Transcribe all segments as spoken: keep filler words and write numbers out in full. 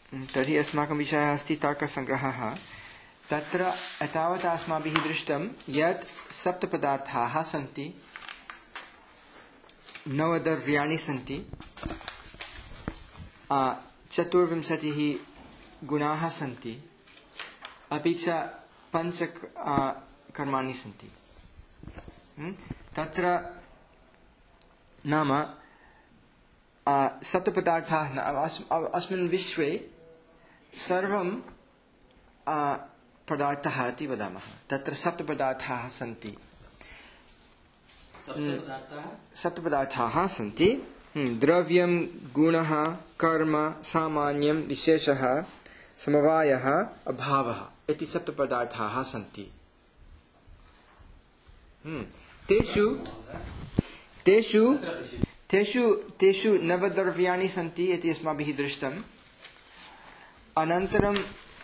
तर्हि अस्माकं विषयः अस्ति तर्कसङ्ग्रहः। तत्र एतावता अस्माभिः दृष्टं यत् सप्तपदार्थाः सन्ति, नवद्रव्याणि सन्ति, चतुर्विंशतिः गुणाः सन्ति, अपि च पञ्च कर्माणि सन्ति। तत्र नाम सप्तपदार्थाः अस्मिन् विश्वे सर्वं पदार्थः इति वदामः। तत्र सप्तपदार्थाः सन्ति सप्तपदार्थाः सन्ति द्रव्यं, गुणः, कर्म, सामान्यं, विशेषः, समवायः, अभावः इति सप्तपदार्थाः सन्ति। तेषु तेषु तेषु तेषु नवद्रव्याणि सन्ति इति अस्माभिः दृष्टम्। अनन्तरं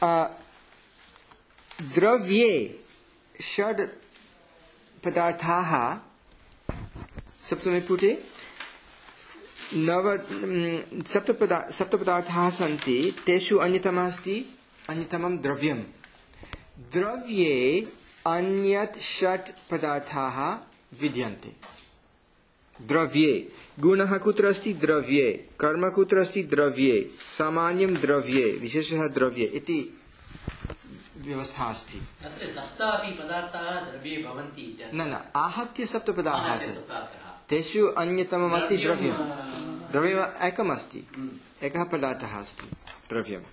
द्रव्ये षड् पदार्थाः सप्तमे पुटे नव सप्तपदा सप्तपदार्थाः सन्ति। तेषु अन्यतमः अस्ति अन्यतमं द्रव्यं। द्रव्ये अन्यत् षट् पदार्थाः विद्यन्ते। द्रव्ये गुणः कुत्र अस्ति? द्रव्ये। कर्म कुत्र अस्ति? द्रव्ये। सामान्यं द्रव्ये, विशेषः द्रव्ये इति व्यवस्था अस्ति। तत्र सप्तापि पदार्थाः द्रव्ये भवन्ति इत्यर्थः। न न आहत्य सप्तपदार्थाः। तेषु अन्यतमम् अस्ति द्रव्यं। द्रव्यम् एकम् अस्ति, एकः पदार्थः अस्ति द्रव्यं।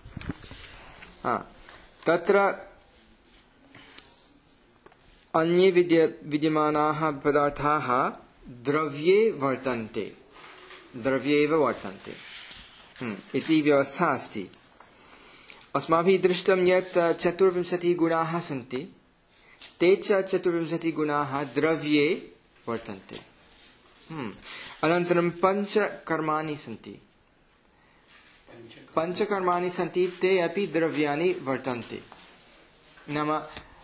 तत्र अन्ये विद्य विद्यमानाः पदार्थाः द्रव्ये वर्तन्ते, द्रव्ये एव वर्तन्ते इति व्यवस्था अस्ति। अस्माभिः दृष्टं यत् चतुर्विंशतिः गुणाः सन्ति, ते च चतुर्विंशतिः गुणाः द्रव्ये वर्तन्ते। अनन्तरं पञ्चकर्माणि सन्ति, पञ्चकर्माणि सन्ति, ते अपि द्रव्याणि वर्तन्ते। नाम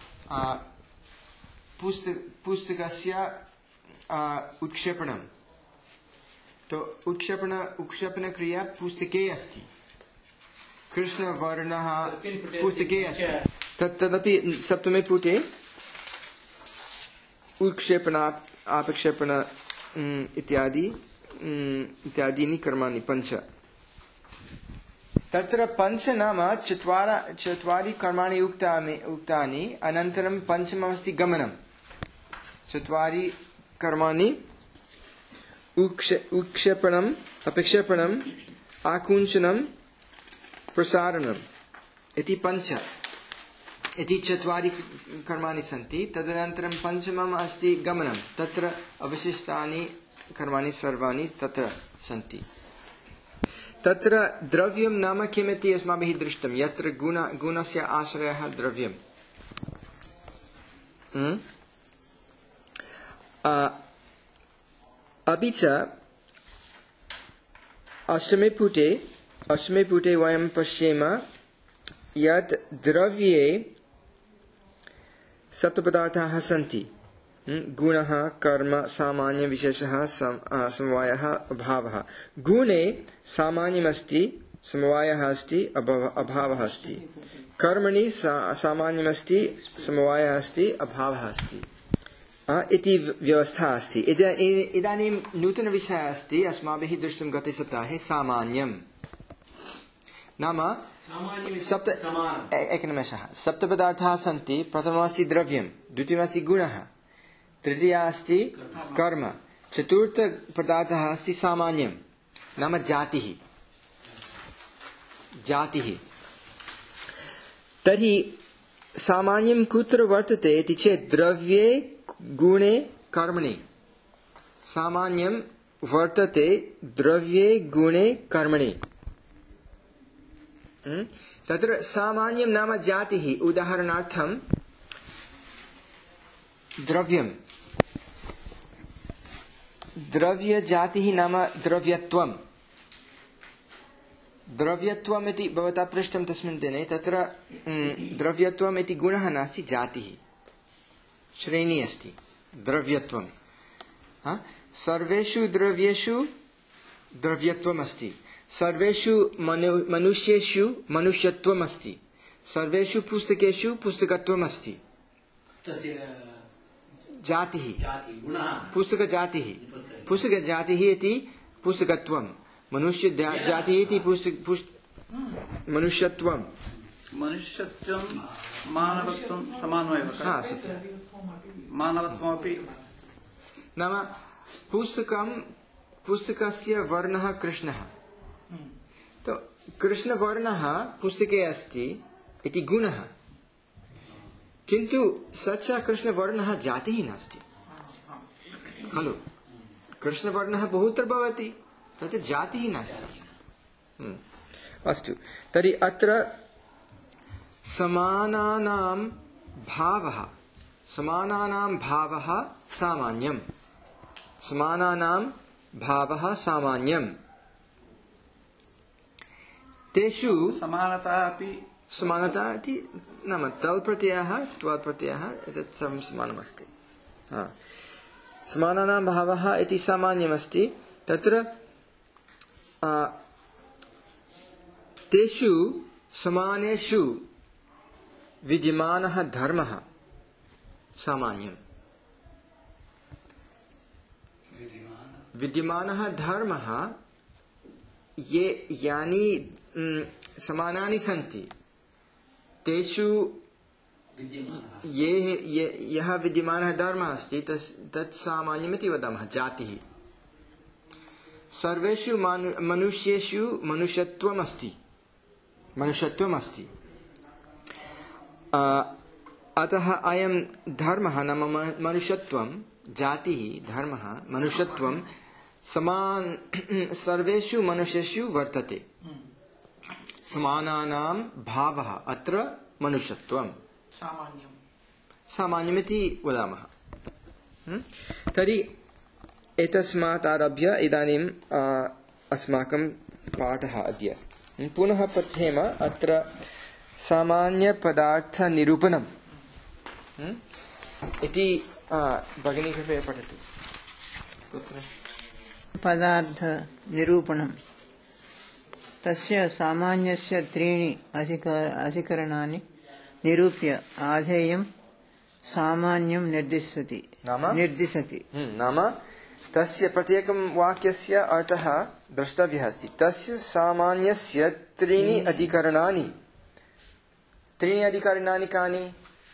पुस्तक पुस्तकस्य उत्क्षेपणं, तो उत्क्षेपण उत्क्षेपणक्रिया पुस्तके अस्ति, कृष्णवर्णः पुस्तके अस्ति, तत् तदपि सप्तमे पुटे उत्क्षेपण, अपक्षेपण इत्यादि इत्यादीनि कर्माणि पञ्च। तत्र पञ्च नाम चत्वारि चत्वारि कर्माणि उक्तानि उक्तानि अनन्तरं पञ्चममस्ति गमनं। चत्वारि कर्माणि उत्क्षेपणम्, अपक्षेपणम्, आकुञ्चनं, प्रसारणम् इति पञ्च इति चत्वारि कर्माणि सन्ति। तदनन्तरं पञ्चमम् अस्ति गमनं। तत्र अवशिष्टानि कर्माणि सर्वाणि तत्र सन्ति। तत्र द्रव्यं नाम किमिति अस्माभिः दृष्टं। यत्र गुण गुणस्य आश्रयः द्रव्यम्। अपि च अष्टमे पुटे अष्टमे पुटे वयं पश्येम यत् द्रव्ये सप्तपदार्थाः सन्ति। गुणः, कर्म, सामान्य, विशेषः, समवायः, अभावः। गुणे सामान्यमस्ति, समवायः अस्ति, अभावः अस्ति। कर्मणि सामान्यमस्ति, समवायः अस्ति, अभावः अस्ति इति व्यवस्था अस्ति। इदानीं नूतनविषयः अस्ति अस्माभिः दृष्टं गते सप्ताहे सामान्यं नाम सप्त एकनिमेषः सप्तपदार्थाः सन्ति। प्रथममस्ति द्रव्यं, द्वितीयमस्ति गुणः, तृतीयः अस्ति कर्म, चतुर्थपदार्थः अस्ति सामान्यं नाम जातिः जातिः तर्हि सामान्यं कुत्र वर्तते इति चेत् द्रव्ये, गुणे, कर्मणि। सामान्यं वर्तते द्रव्ये, गुणे, कर्मणि। तत्र सामान्यं नाम जातिः। उदाहरणार्थं द्रव्यं, द्रव्यजातिः नाम द्रव्यत्वं। द्रव्यत्वम् इति भवता पृष्टं तस्मिन् दिने। तत्र द्रव्यत्वम् इति गुणः नास्ति, जातिः, श्रेणी अस्ति द्रव्यत्वं। सर्वेषु द्रव्येषु द्रव्यत्वम् अस्ति। सर्वेषु मनु- मनुष्येषु मनुष्यत्वम् अस्ति, सर्वेषु पुस्तकेषु पुस्तकत्वम् अस्ति। तस्य जातिः जाति गुणः पुस्तकजातिः पुस्तकजातिः इति पुस्तकत्वं, मनुष्य जातिः इति पुस्तक पुस्त मनुष्यत्वं मनुष्यत्वं मानवत्वं समानमेव हा सत्यं मानवत्वमपि नाम पुस्तकं पुस्तकस्य वर्णः कृष्णः, तो कृष्णवर्णः पुस्तके अस्ति इति गुणः, किन्तु स च कृष्णवर्णः जातिः नास्ति खलु। कृष्णवर्णः बहुत्र भवति, तत् जातिः नास्ति। अस्तु, तर्हि अत्र समानानां भावः समानानां भावः सामान्यं, समानानां भावः सामान्यं, तेषु समानता अपि समानता इति नाम तल् प्रत्ययः त्वल् प्रत्ययः एतत् सर्वं समानमस्ति। हा, समानानां भावः इति सामान्यमस्ति। तत्र तेषु समानेषु विद्यमानः धर्मः सामान्यं, विद्यमानः धर्मः ये यानि समानानि सन्ति तेषु ये यः विद्यमानः धर्मः अस्ति तस् तत् सामान्यमिति वदामः जातिः। सर्वेषु मनुष्येषु मनुष्यत्वम् अस्ति मनुष्यत्वम् अस्ति अतः अयं धर्मः नाम मनुष्यत्वं जातिः धर्मः मनुष्यत्वं समान सर्वेषु मनुष्येषु वर्तते। समानानां भावः अत्र मनुष्यत्वं सामान्यं सामान्यमिति वदामः। तर्हि एतस्मात् आरभ्य इदानीम् अस्माकं पाठः अद्य पुनः पठेम। अत्र सामान्यपदार्थनिरूपणम् इति भगिनी कृपया पठतु। पदार्थनिरूपणं तस्य सामान्यस्य त्रीणि अधिकार अधिकरणानि निरूप्य आधेयं सामान्यं निर्दिशति नाम निर्दिशति नाम तस्य प्रत्येकं वाक्यस्य अर्थः द्रष्टव्यः अस्ति। तस्य सामान्यस्य त्रीणि अधिकरणानि त्रीणि अधिकरणानि कानि?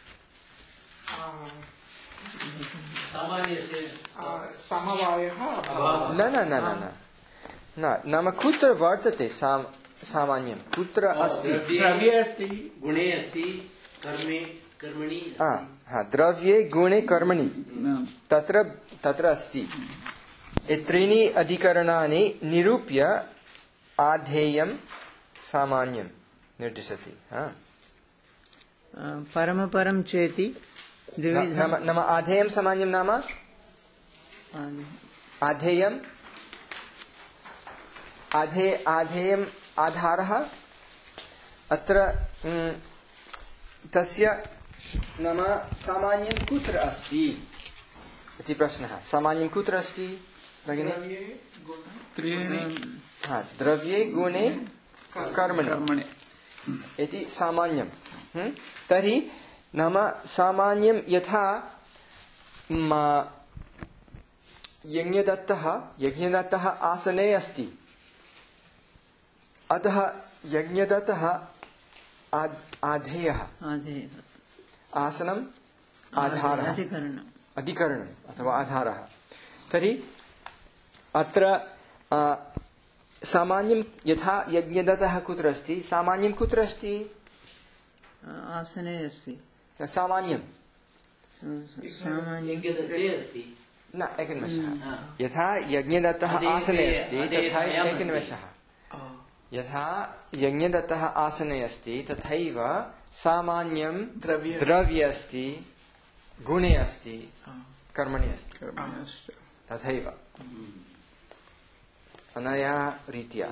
समवायः न न न न न नाम कुत्र वर्तते साम सामान्यं कुत्र अस्ति? द्रव्ये अस्ति, गुणे अस्ति, कर्मे कर्मणि हा हा द्रव्ये गुणे कर्मणि तत्र तत्र अस्ति। त्रीणि अधिकरणानि निरूप्य आधेयं सामान्यं निर्दिशति। हा परमपरं चेति नाम नाम आधेयं सामान्यं नाम आधेयं आधे आधेयम् आधारः अत्र तस्य नाम सामान्यं कुत्र अस्ति इति प्रश्नः। सामान्यं कुत्र अस्ति भगिनी? त्रीणि हा द्रव्ये गुणे कर्मणि कर्मणि इति सामान्यं। तर्हि नाम सामान्यं यथा यज्ञदत्तः यज्ञदत्तः आसने अस्ति, अतः यज्ञदत्तः आधेयः आसनम् आधारः अधिकरणम् अथवा आधारः। तर्हि अत्र सामान्यं यथा यज्ञदत्तः कुत्र अस्ति, सामान्यं कुत्र अस्ति? आसने अस्ति। सामान्यं यज्ञदत्ते अस्ति न एकनिमेषः। यथा यज्ञदत्तः आसने अस्ति तथा एकनिमेषः यथा यज्ञदत्तः आसने अस्ति तथैव सामान्यं द्रव्ये अस्ति, गुणे अस्ति, कर्मणि अस्ति, तथैव अनया रीत्या।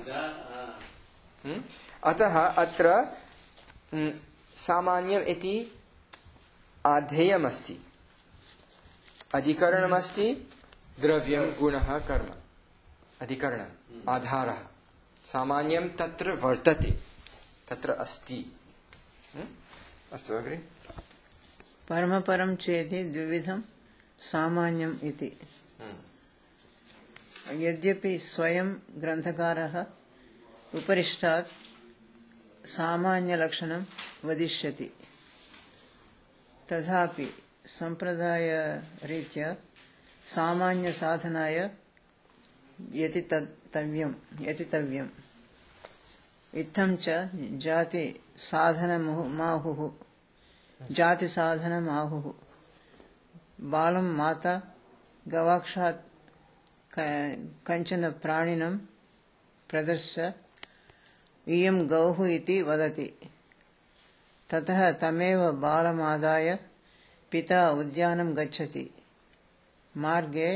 अतः अत्र सामान्यम् इति आधेयमस्ति, अधिकरणमस्ति, द्रव्यं गुणः कर्म अधिकरणम् आधारः सामान्यं तत्र वर्तते, तत्र अस्ति। अस्तु अग्रे। परमपरं चेति द्विविधं सामान्यम् इति। यद्यपि स्वयं ग्रन्थकारः उपरिष्टात् सामान्यलक्षणं वदिष्यति, तथापि सम्प्रदायरीत्या सामान्यसाधनाय यतितव्यम् यतितव्यम् इत्थं च जातिसाधनमाहुः जातिसाधनमाहुः बालं माता गवाक्षात् कञ्चन प्राणिनं प्रदर्श्य इयं गौः इति वदति। ततः तमेव बालमादाय पिता उद्यानं गच्छति। मार्गे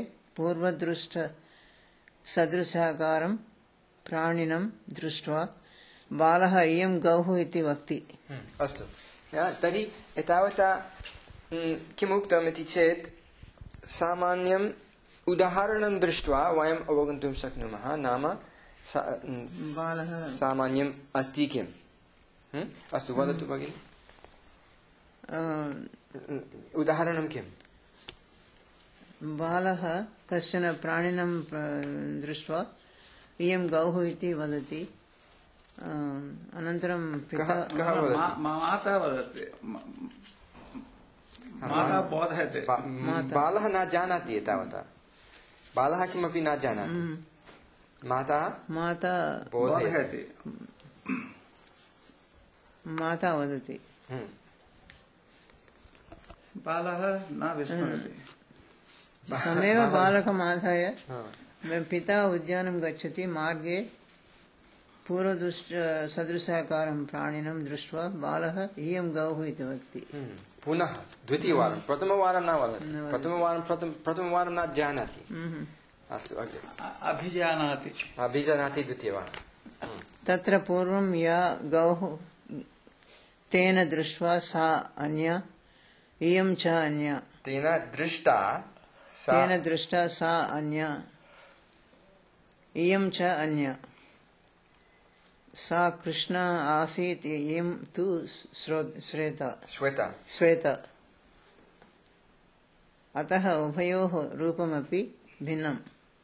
पूर्वदृष्टसदृशाकारं प्राणिनं दृष्ट्वा बालः इयं गौः इति वक्ति। अस्तु, तर्हि एतावता किम् उक्तम् इति चेत् सामान्यम् उदाहरणं दृष्ट्वा वयम् अवगन्तुं शक्नुमः, नाम सामान्यम् अस्ति किम्। अस्तु, वदतु भगिनि, उदाहरणं किम्? बालः कश्चन प्राणिनं दृष्ट्वा इयं गौः इति वदति। अनन्तरं माता वदति, माता बोधयति। बालः न जानाति, एतावता बालः किमपि न जानाति, माता माता बोधयति, माता वदति। बालः न विस्मरति। तमेव बालकमादाय पिता उद्यानं गच्छति। मार्गे पूर्वदृष्ट सदृशाकारं प्राणिनं दृष्ट्वा बालः इयं गौः इति वदति। पुनः द्वितीयवारं, प्रथमवारं न वदति, प्रथमवारं प्रथमवारं न जानाति। अस्तु, अग्रे। अभिजानाति अभिजानाति द्वितीयवारं। तत्र पूर्वं या गौः तेन दृष्ट्वा सा अन्या, इयं च अन्या। तेन दृष्टा तेन दृष्टा सा अन्या, इयं च अन्या। सा कृष्णा आसीत्, इयं तु श्वेता श्वेता श्वेता। अतः उभयोः रूपमपि भिन्नम्।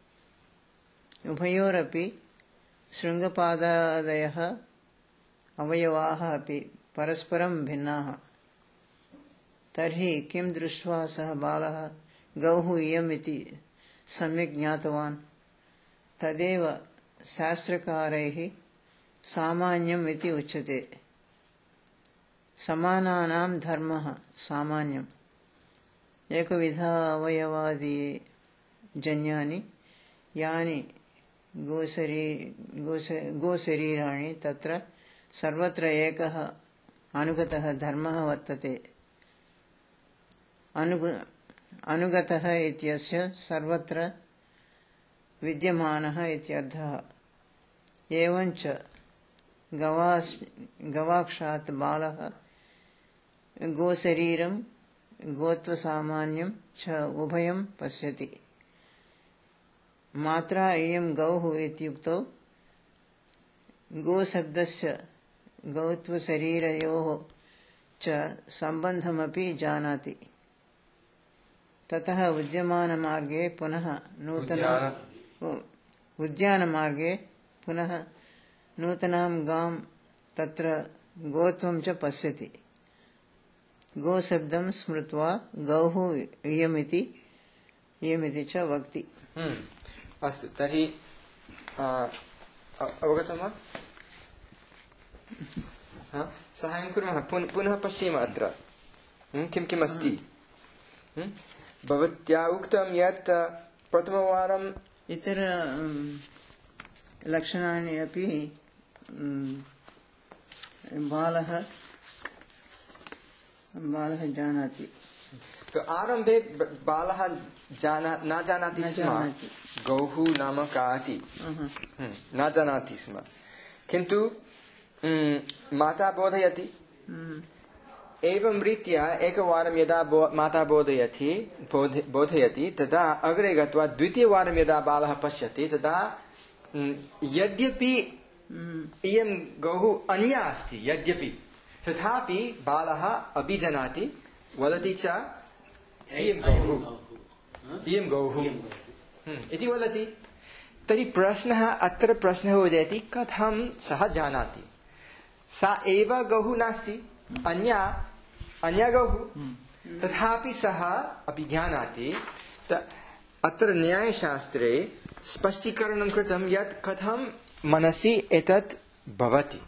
उभयोरपि शृङ्गपादादयः अवयवाः अपि परस्परं भिन्नाः। तर्हि किं दृष्ट्वा सः बालः गौः इयम् इति सम्यक् ज्ञातवान्? तदेव शास्त्रकारैः सामान्यम् इति उच्यते। समानानां धर्मः सामान्यम्। एकविधावयवादि जन्यानि यानि गोशरी गोश गोशरीराणि तत्र सर्वत्र एकः अनुगतः धर्मः वर्तते। अनुग अनुगतः इत्यस्य सर्वत्र विद्यमानः इत्यर्थः। एवञ्च गवास् गवाक्षात् बालः गोशरीरं गोत्वसामान्यं च उभयं पश्यति। मात्रा इयं गौः इत्युक्तौ गोशब्दस्य गौत्वशरीरयोः च सम्बन्धमपि जानाति। ततः उद्यमानमार्गे पुनः नूतन उद्यानमार्गे पुनः नूतनां गां तत्र गोत्वं च पश्यति। गोशब्दं स्मृत्वा गौः इयमिति इयमिति च वक्ति। अस्तु, तर्हि अवगतं वा? साहाय्यं कुर्मः, पुनः पश्येम अत्र किं किम् अस्ति। भवत्या उक्तं यत् प्रथमवारं इतर लक्षणानि अपि बालः बालः जानाति। तो आरम्भे बालः जाना न जानाति स्म गौः नाम का इति, न जानाति स्म, किन्तु माता बोधयति। एवं रीत्या एकवारं यदा माता बोधयति बोधयति तदा अग्रे गत्वा द्वितीयवारं यदा बालः पश्यति तदा यद्यपि इयं गौः अन्या अस्ति यद्यपि तथापि बालः अभिजानाति वदति च इयं गौः इयं गौः इति वदति। तर्हि प्रश्नः अत्र प्रश्नः उदेति कथं सः जानाति सा एव गौः नास्ति अन्या अन्या गौः तथापि सः अपि जानाति। अत्र न्यायशास्त्रे स्पष्टीकरणं कृतं यत् कथं मनसि एतत् भवति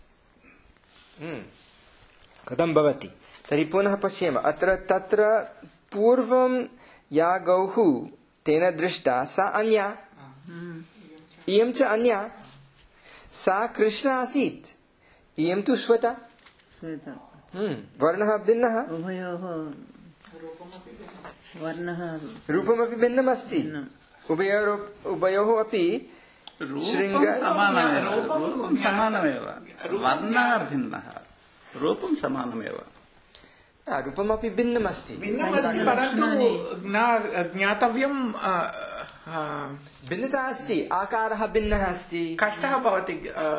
कथं भवति। तर्हि पुनः पश्येम अत्र तत्र पूर्वं या गौः तेन दृष्टा सा अन्या इयं च अन्या सा कृष्णा आसीत् इयं तु श्वेता वर्णः भिन्नः उभयोः वर्णः रूपमपि भिन्नम् अस्ति उभयोः उभयोः अपि रूपं समानमेव वर्णः भिन्नः रूपं समानमेव रूपमपि भिन्नम् अस्ति भिन्नमस्ति परन्तु न ज्ञातव्यं भिन्नता अस्ति आकारः भिन्नः अस्ति कष्टः भवति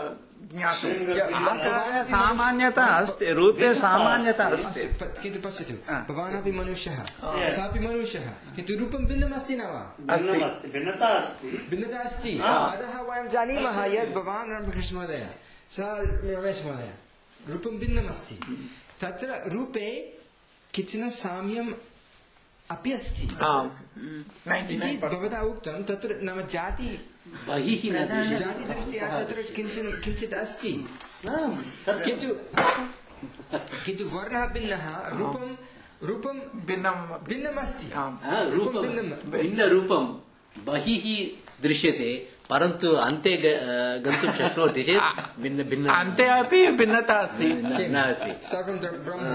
सामान्यता अस्ति रूपे सामान्यता अस्ति किन्तु पश्यतु भवान् अपि मनुष्यः सापि मनुष्यः किन्तु रूपं भिन्नम् अस्ति न वा भिन्नता अस्ति भिन्नता अस्ति अतः वयं जानीमः यत् भवान् रामकृष्ण महोदय सः रमेश महोदय रूपं भिन्नम् अस्ति तत्र रूपे किञ्चन साम्यम् अपि अस्ति इति भवता उक्तं तत्र नाम जाति जातिदृष्ट्या तत्र किञ्चन किञ्चित् अस्ति किन्तु किन्तु वर्णः भिन्नः रूपं रूपं भिन्नं भिन्नम् अस्ति भिन्नरूपं बहिः दृश्यते परन्तु अन्ते गन्तुं शक्नोति चेत् भिन्न भिन्न अन्ते अपि भिन्नता अस्ति नास्ति सर्वं ब्रह्म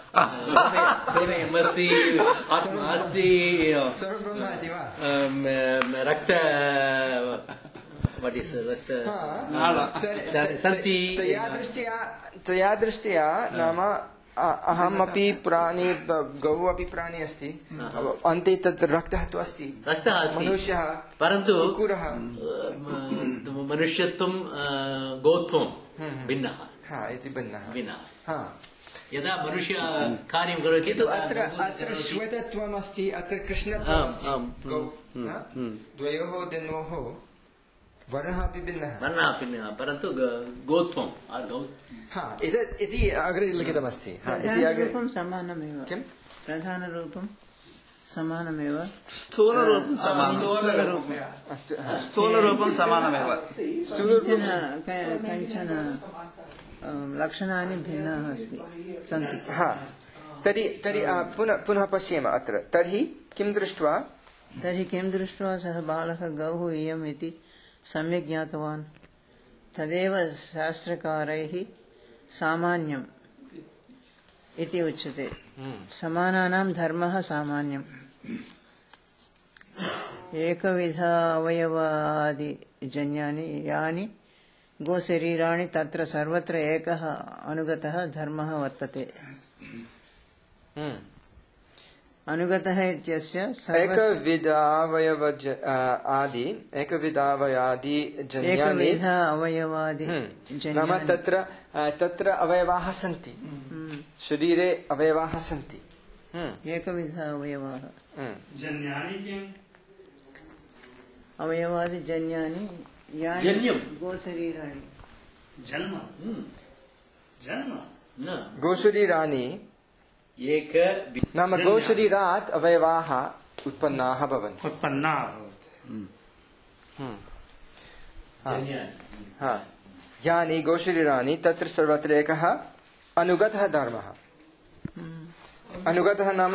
अस्ति आत्मा अस्ति सर्वं ब्रह्म इति वा रक्त वट् इस् रक्त सन्ति तया दृष्ट्या तया दृष्ट्या नाम अहमपि प्राणी गौः अपि प्राणी अस्ति अन्ते तत् रक्तः तु अस्ति रक्तः अस्ति मनुष्यः परन्तु कुकुरः मनुष्यत्वं गोत्वं भिन्नः इति भिन्नः भिन्नः यदा मनुष्य कार्यं करोति किन्तु अत्र अत्र श्वेतत्वम् अस्ति अत्र कृष्णत्वम् अस्ति गौ द्वयोः जन्मोः वर्णः अपि भिन्नः वर्णः अपि भिन्नः परन्तु गोत्वं इति अग्रे लिखितमस्ति प्रधानरूपं समानमेव किं प्रधानरूपं समानमेव स्थूलरूपं स्थूलरूपं समानमेव कञ्चन लक्षणानि भिन्नाः अस्ति सन्ति तर्हि तर्हि पुनः पुनः पश्येम अत्र तर्हि किं दृष्ट्वा तर्हि किं दृष्ट्वा सः बालः गौः इयम् इति सम्यक् ज्ञातवान् तदेव शास्त्रकारैः सामान्यम् इति उच्यते समानानां धर्मः सामान्यम् एकविध अवयवादि जन्यानि यानि गोशरीराणि तत्र सर्वत्र एकः अनुगतः धर्मः वर्तते अनुगतः इत्यस्य एकविधावयव आदि एकविधावयादि जन्यानि एकविध अवयवादि नाम तत्र तत्र अवयवाः सन्ति शरीरे अवयवाः सन्ति एकविध अवयवाः जन्यानि अवयवादि जन्यानि यानि गोशरीराणि जन्म जन्म न गोशरीराणि एक नाम गोशरीरात् अवयवाः उत्पन्नाः भवन्ति उत्पन्नाः यानि गोशरीराणि तत्र सर्वत्र एकः अनुगतः धर्मः अनुगतः नाम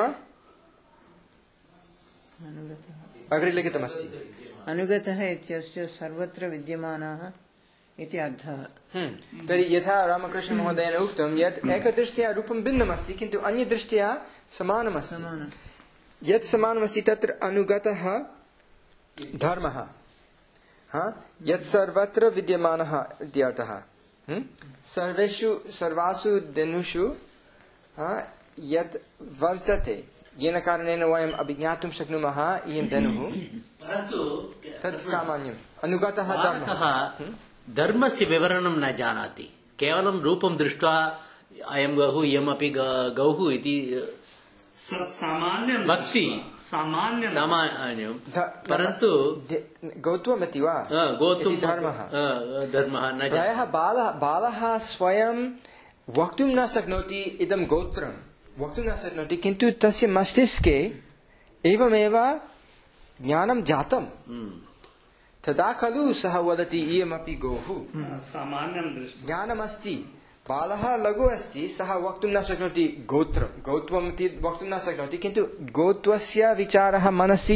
अग्रे लिखितमस्ति अनुगतः इत्यस्य सर्वत्र विद्यमानाः इति अर्थः तर्हि यथा रामकृष्ण महोदयेन उक्तं यत् एकदृष्ट्या रूपं भिन्नमस्ति किन्तु अन्यदृष्ट्या समानमस्ति यत् समानमस्ति तत्र अनुगतः धर्मः यत् सर्वत्र विद्यमानः इत्यर्थः सर्वेषु सर्वासु धेनुषु यत् वर्तते येन कारणेन वयम् अभिज्ञातुं शक्नुमः इयं धेनुः तत् सामान्यम् अनुगतः धर्मः धर्मस्य विवरणं न जानाति, केवलं रूपं दृष्ट्वा अयं गौः इयमपि गौः इति सामान्यं भक्ति सामान्यं सामान्यं, परन्तु गोत्वमिति वा गोत्वं धर्मः धर्मः न प्रायः बालः बालः स्वयं वक्तुं न शक्नोति, इदं गोत्रं वक्तुं न शक्नोति, किन्तु तस्य मस्तिष्के एवमेव ज्ञानं जातं, तदा खलु सः वदति इयमपि गौः। सामान्यं दृष्ट्वा ज्ञानमस्ति, बालः लघु अस्ति, सः वक्तुं न शक्नोति गोत्रं गौत्वम् इति वक्तुं न शक्नोति, किन्तु गोत्वस्य विचारः मनसि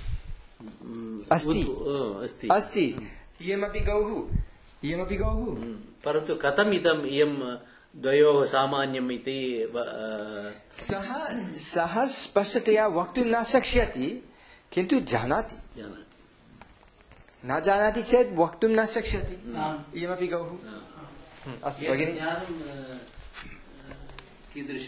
अस्ति अस्ति इयमपि गौः इयमपि गौः। परन्तु कथम् इदम् इयं द्वयोः सामान्यम् इति सः सः स्पष्टतया वक्तुं न शक्ष्यति, किन्तु जानाति। न जानाति चेत् वक्तुं न शक्ष्यति इयमपि गौः। अस्तु भगिनि, कीदृश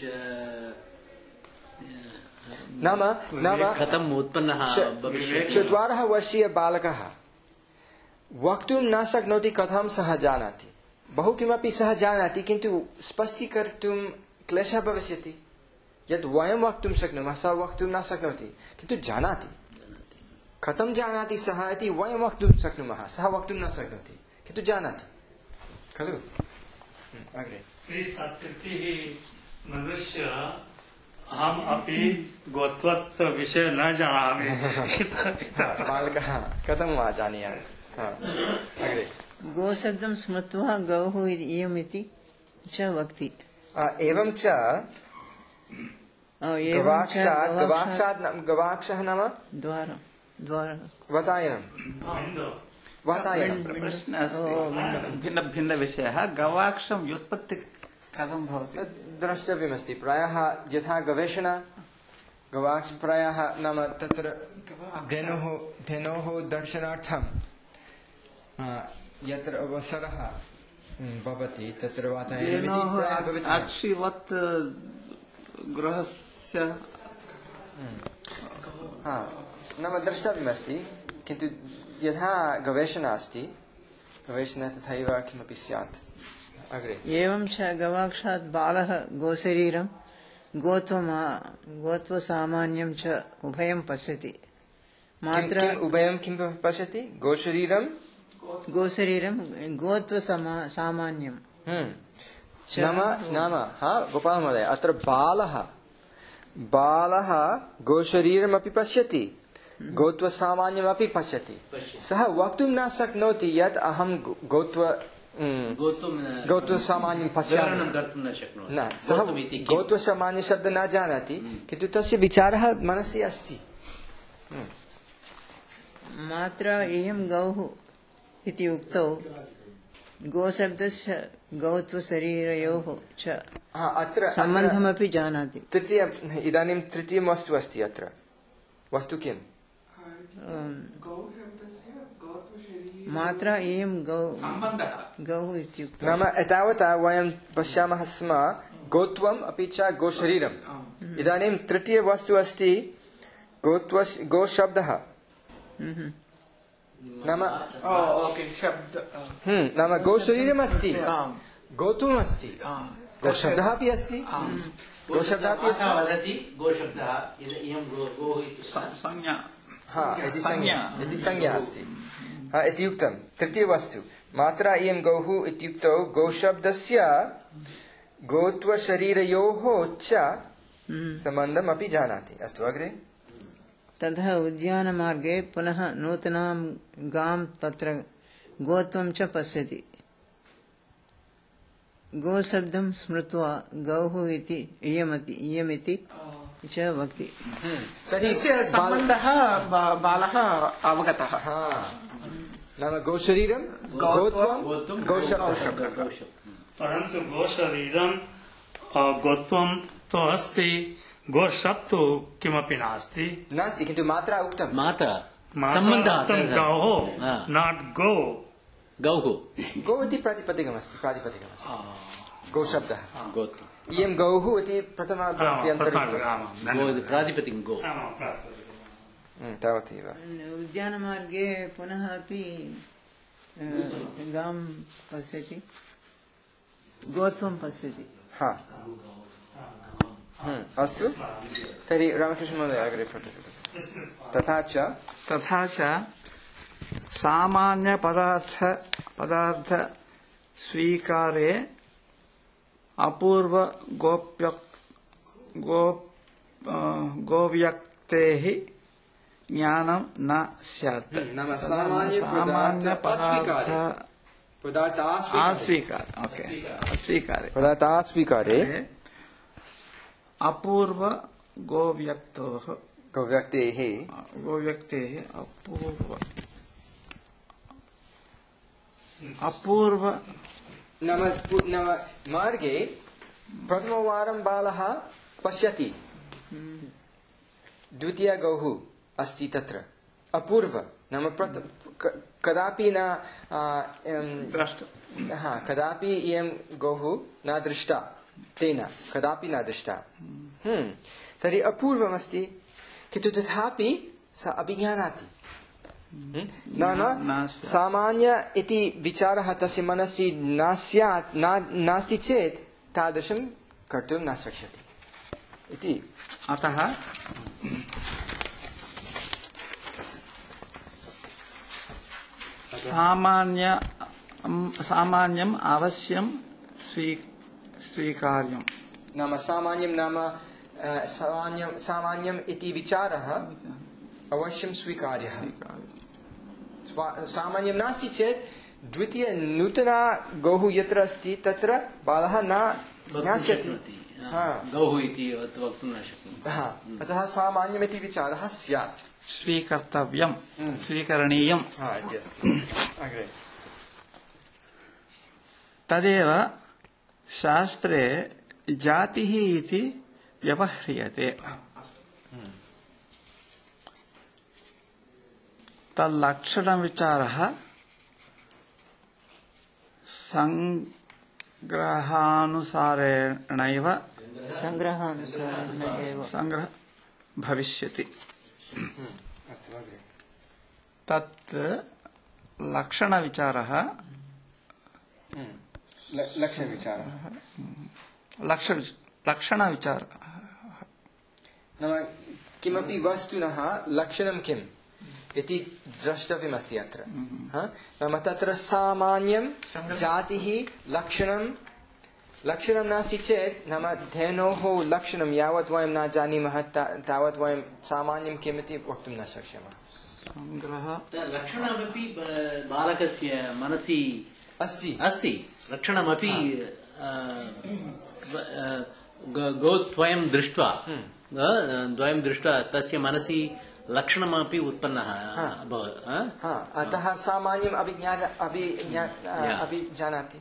नाम नाम कथम् उत्पन्नः चत्वारः वर्षीय बालकः वक्तुं न शक्नोति, कथं सः जानाति, बहु किमपि सः जानाति, किन्तु स्पष्टीकर्तुं क्लेशः भविष्यति। यद् वयं वक्तुं शक्नुमः सः वक्तुं न शक्नोति, किन्तु जानाति। कथं जानाति सः इति वयं वक्तुं शक्नुमः, सः वक्तुं न शक्नोति, किन्तु जानाति खलु। अग्रे मनुष्य अहम् अपि गोत्वत् विषये न जानामि। बालकः कथं वा जानीयात्। अग्रे गोशब्दं स्मृत्वा गौः इयमिति च वक्ति। एवं च गवाक्षात् गवाक्षात् गवाक्षः नाम द्वारं द्वारः वातायनं वातायनं प्रश्नः अस्ति, भिन्न भिन्न विषयः। गवाक्षं व्युत्पत्ति कथं भवति द्रष्टव्यमस्ति। प्रायः यथा गवेषणा गवाक्ष प्रायः नाम तत्र धेनुः धेनोः दर्शनार्थं यत्र अवसरः भवति तत्र वातायनं अक्षिवत् गृहस्य नाम द्रष्टव्यमस्ति, किन्तु यथा गवेषणा अस्ति गवेषणा तथैव किमपि स्यात्। अग्रे एवं च गवाक्षात् बालः गोशरीरं गोत्वमा गोत्वसामान्यं च उभयं पश्यति। मात्र उभयं किं पश्यति? गोशरीरं गोशरीरं गोत्वसमा सामान्यं नाम नाम हा गोपाल महोदय, अत्र बालः बालः गोशरीरमपि पश्यति, गोत्वसामान्यमपि पश्यति। सः वक्तुं न शक्नोति यत् अहं गोत्व गोत्वसामान्यं पश्यामि न। सः गोत्वसामान्य शब्द न जानाति, किन्तु तस्य विचारः मनसि अस्ति। मात्र इयं गौः इति उक्तौ गोशब्दस्य गौत्वशरीरयोः च अत्र सम्बन्धमपि जानाति। तृतीय इदानीं तृतीयं वस्तु अस्ति। अत्र वस्तु किम्? मात्र इयं गौ गौः इत्युक्ते नाम एतावता वयं पश्यामः स्म गोत्वम् अपि च गोशरीरम्। इदानीं तृतीय वस्तु अस्ति गोत्व गोशब्दः। नाम नाम गोशरीरम् अस्ति, गोत्वम् अस्ति, गोशब्दः अपि अस्ति, गोशब्दः अपि संज्ञा इति संज्ञा इति संज्ञा अस्ति इति उक्तं। तृतीय वस्तु मात्रा इयं गौः इत्युक्तौ गोशब्दस्य गोत्वशरीरयोः च सम्बन्धम् अपि जानाति। अस्तु अग्रे। ततः उद्यानमार्गे पुनः नूतनां गां तत्र गोत्वं च पश्यति। गोशब्दं स्मृत्वा गौः इति इयमति इयमिति च वक्ति। तस्य सम्बन्धः बालः अवगतः। नाम गोशरीरं गोत्वं गोशब्दः। परन्तु गोशरीरं गोत्वं तु अस्ति, गोशब्द तु किमपि नास्ति नास्ति, किन्तु मात्रा उक्तं। मात्रा सम्बन्धः गौः नाट् गौ गौः गौ इति प्रातिपदिकमस्ति प्रातिपदिकमस्ति गोशब्दः। गोत्रम् इयं गौः इति प्रथमाभ्यन्तरम् प्रातिपदिकं गौ तावदेव। उद्यानमार्गे पुनः अपि गां पश्यति गोत्वं पश्यति हा अस्तु तर्हि रामकृष्णमहोदय अग्रे पठतु तथा च तथा च सामान्य पदार्थ पदार्थ स्वीकारे अपूर्व गोप्य गो गोव्यक्तेः ज्ञानं न स्यात् नाम सामान्य सामान्य पदार्थ पदार्थ पदार्थ अस्वीकार ओके अस्वीकारे पदार्थ अस्वीकारे अपूर्व गोव्यक्तोः गोव्यक्तेः गोव्यक्तेः अपूर्व अपूर्व नाम नाम मार्गे प्रथमवारं बालः पश्यति द्वितीय गौः अस्ति तत्र अपूर्व नाम कदापि न द्रष्ट हा कदापि इयं गौः न दृष्टा तेन कदापि न दृष्टा हम्म तर्हि अपूर्वमस्ति किन्तु तथापि सा अभिज्ञानाति नाम सामान्य इति विचारः तस्य मनसि न स्यात् नास्ति चेत् तादृशं कर्तुं न शक्यते इति अतः सामान्य सामान्यम् अवश्यं स्वी स्वीकार्यं नाम सामान्यं नाम सामान्यं सामान्यम् इति विचारः अवश्यं स्वीकार्यः सामान्यं नास्ति चेत् द्वितीय नूतना गौः यत्र अस्ति तत्र बालः न ज्ञास्यति गौः इति वक्तुं न शक्नुमः अतः सामान्यम् इति विचारः स्यात् स्वीकर्तव्यं स्वीकरणीयं इति अस्ति अग्रे तदेव शास्त्रे जातिः इति व्यवह्रियते तल्लक्षणविचारः संग्रहानुसारेणैव संग्रहानुसारेण एव संग्रह भविष्यति तत् लक्षणविचारः लक्षणविचारः लक्ष लक्षणविचारः नाम किमपि वस्तुनः लक्षणं किम् इति द्रष्टव्यमस्ति अत्र नाम तत्र सामान्यं जातिः लक्षणं लक्षणं नास्ति चेत् नाम धेनोः लक्षणं यावत् वयं न जानीमः तावत् वयं सामान्यं किमिति वक्तुं न शक्नुमः संग्रह लक्षणमपि बालकस्य मनसि अस्ति अस्ति लक्षणमपि गोद्वयं दृष्ट्वा द्वयं दृष्ट्वा तस्य मनसि लक्षणमपि उत्पन्नः अभवत् अतः सामान्यम् अभिजानाति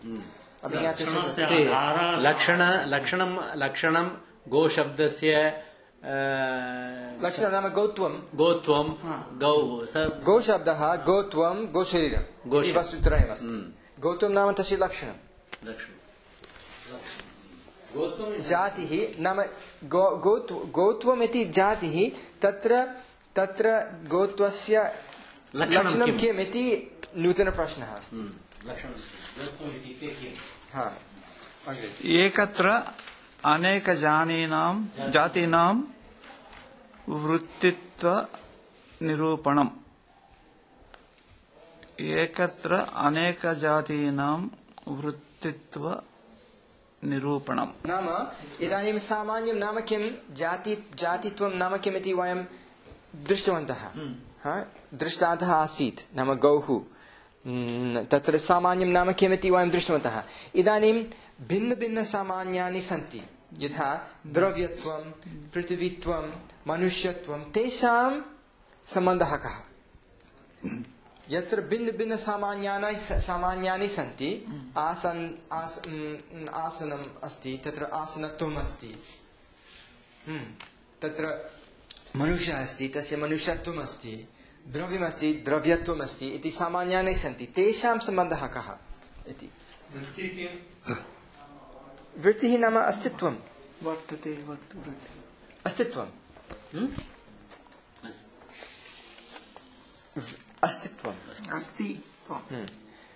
लक्षण लक्षणं लक्षणं गोशब्दस्य लक्षणं नाम गोत्वं गोत्वं गौ गोशब्दः गोत्वं गोशरीरं वस्तुत्रयमस्ति गोत्वं नाम तस्य लक्षणं जातिः नाम गोत्वम् इति जातिः तत्र तत्र गोत्वस्य लक्षणं किम् इति नूतनप्रश्नः अस्ति एकत्र अनेकजातीनां जातीनां वृत्तित्व निरूपणम् एकत्र अनेकजातीनां वृत्तित्व निरूपणम् नाम इदानीं सामान्यं नाम किं जाति जातित्वं नाम किम् इति वयं दृष्टवन्तः दृष्टान्तः आसीत् नाम गौः तत्र सामान्यं नाम किमिति वयं दृष्टवन्तः इदानीं भिन्नभिन्नसामान्यानि सन्ति यथा द्रव्यत्वं पृथिवीत्वं मनुष्यत्वं तेषां सम्बन्धः कः यत्र भिन्नभिन्नसामान्यानि सामान्यानि सन्ति आसन आसनम् अस्ति तत्र आसनत्वम् अस्ति तत्र मनुष्यः अस्ति तस्य मनुष्यत्वम् अस्ति द्रव्यमस्ति द्रव्यत्वम् अस्ति इति सामान्यानि सन्ति तेषां सम्बन्धः कः इति वृत्तिः नाम अस्तित्वं वर्तते अस्तित्वं अस्तित्वम् अस्ति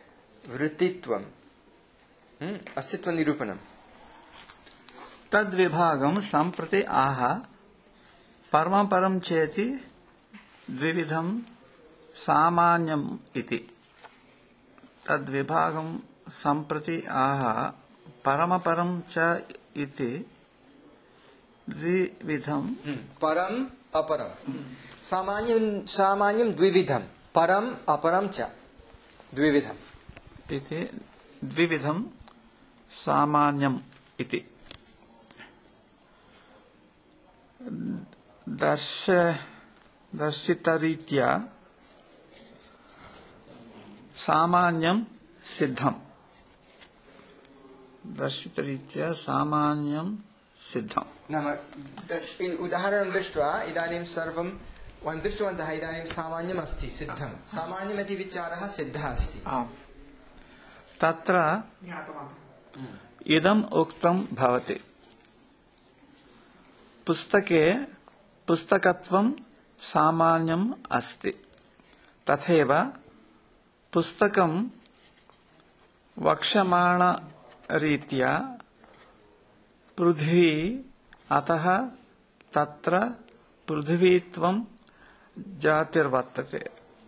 वृत्तित्वं अस्तित्वनिरूपणम् तद्विभागं सम्प्रति आह परमपरं चेति द्विविधं सामान्यम् इति तद्विभागं सम्प्रति आह परमपरं च इति द्विविधं परम् अपरं सामान्यं सामान्यं द्विविधं परम् अपरं च द्विविधम् इति द्विविधं सामान्यम् इति दर्श दर्शितरीत्या सामान्यं सिद्धम् दर्शितरीत्या सामान्यं सिद्धम् नाम उदाहरणं दृष्ट्वा इदानीं सर्वं वयं दृष्टवन्तः इदानीं सामान्यम् अस्ति सिद्धं सामान्यम् इति विचारः सिद्धः अस्ति तत्र इदम् उक्तं भवति पुस्तके पुस्तकत्वं सामान्यम् अस्ति तथैव पुस्तकं वक्ष्यमाणरीत्या पृथ्वी अतः तत्र पृथ्वीत्वं जातिर्वर्तते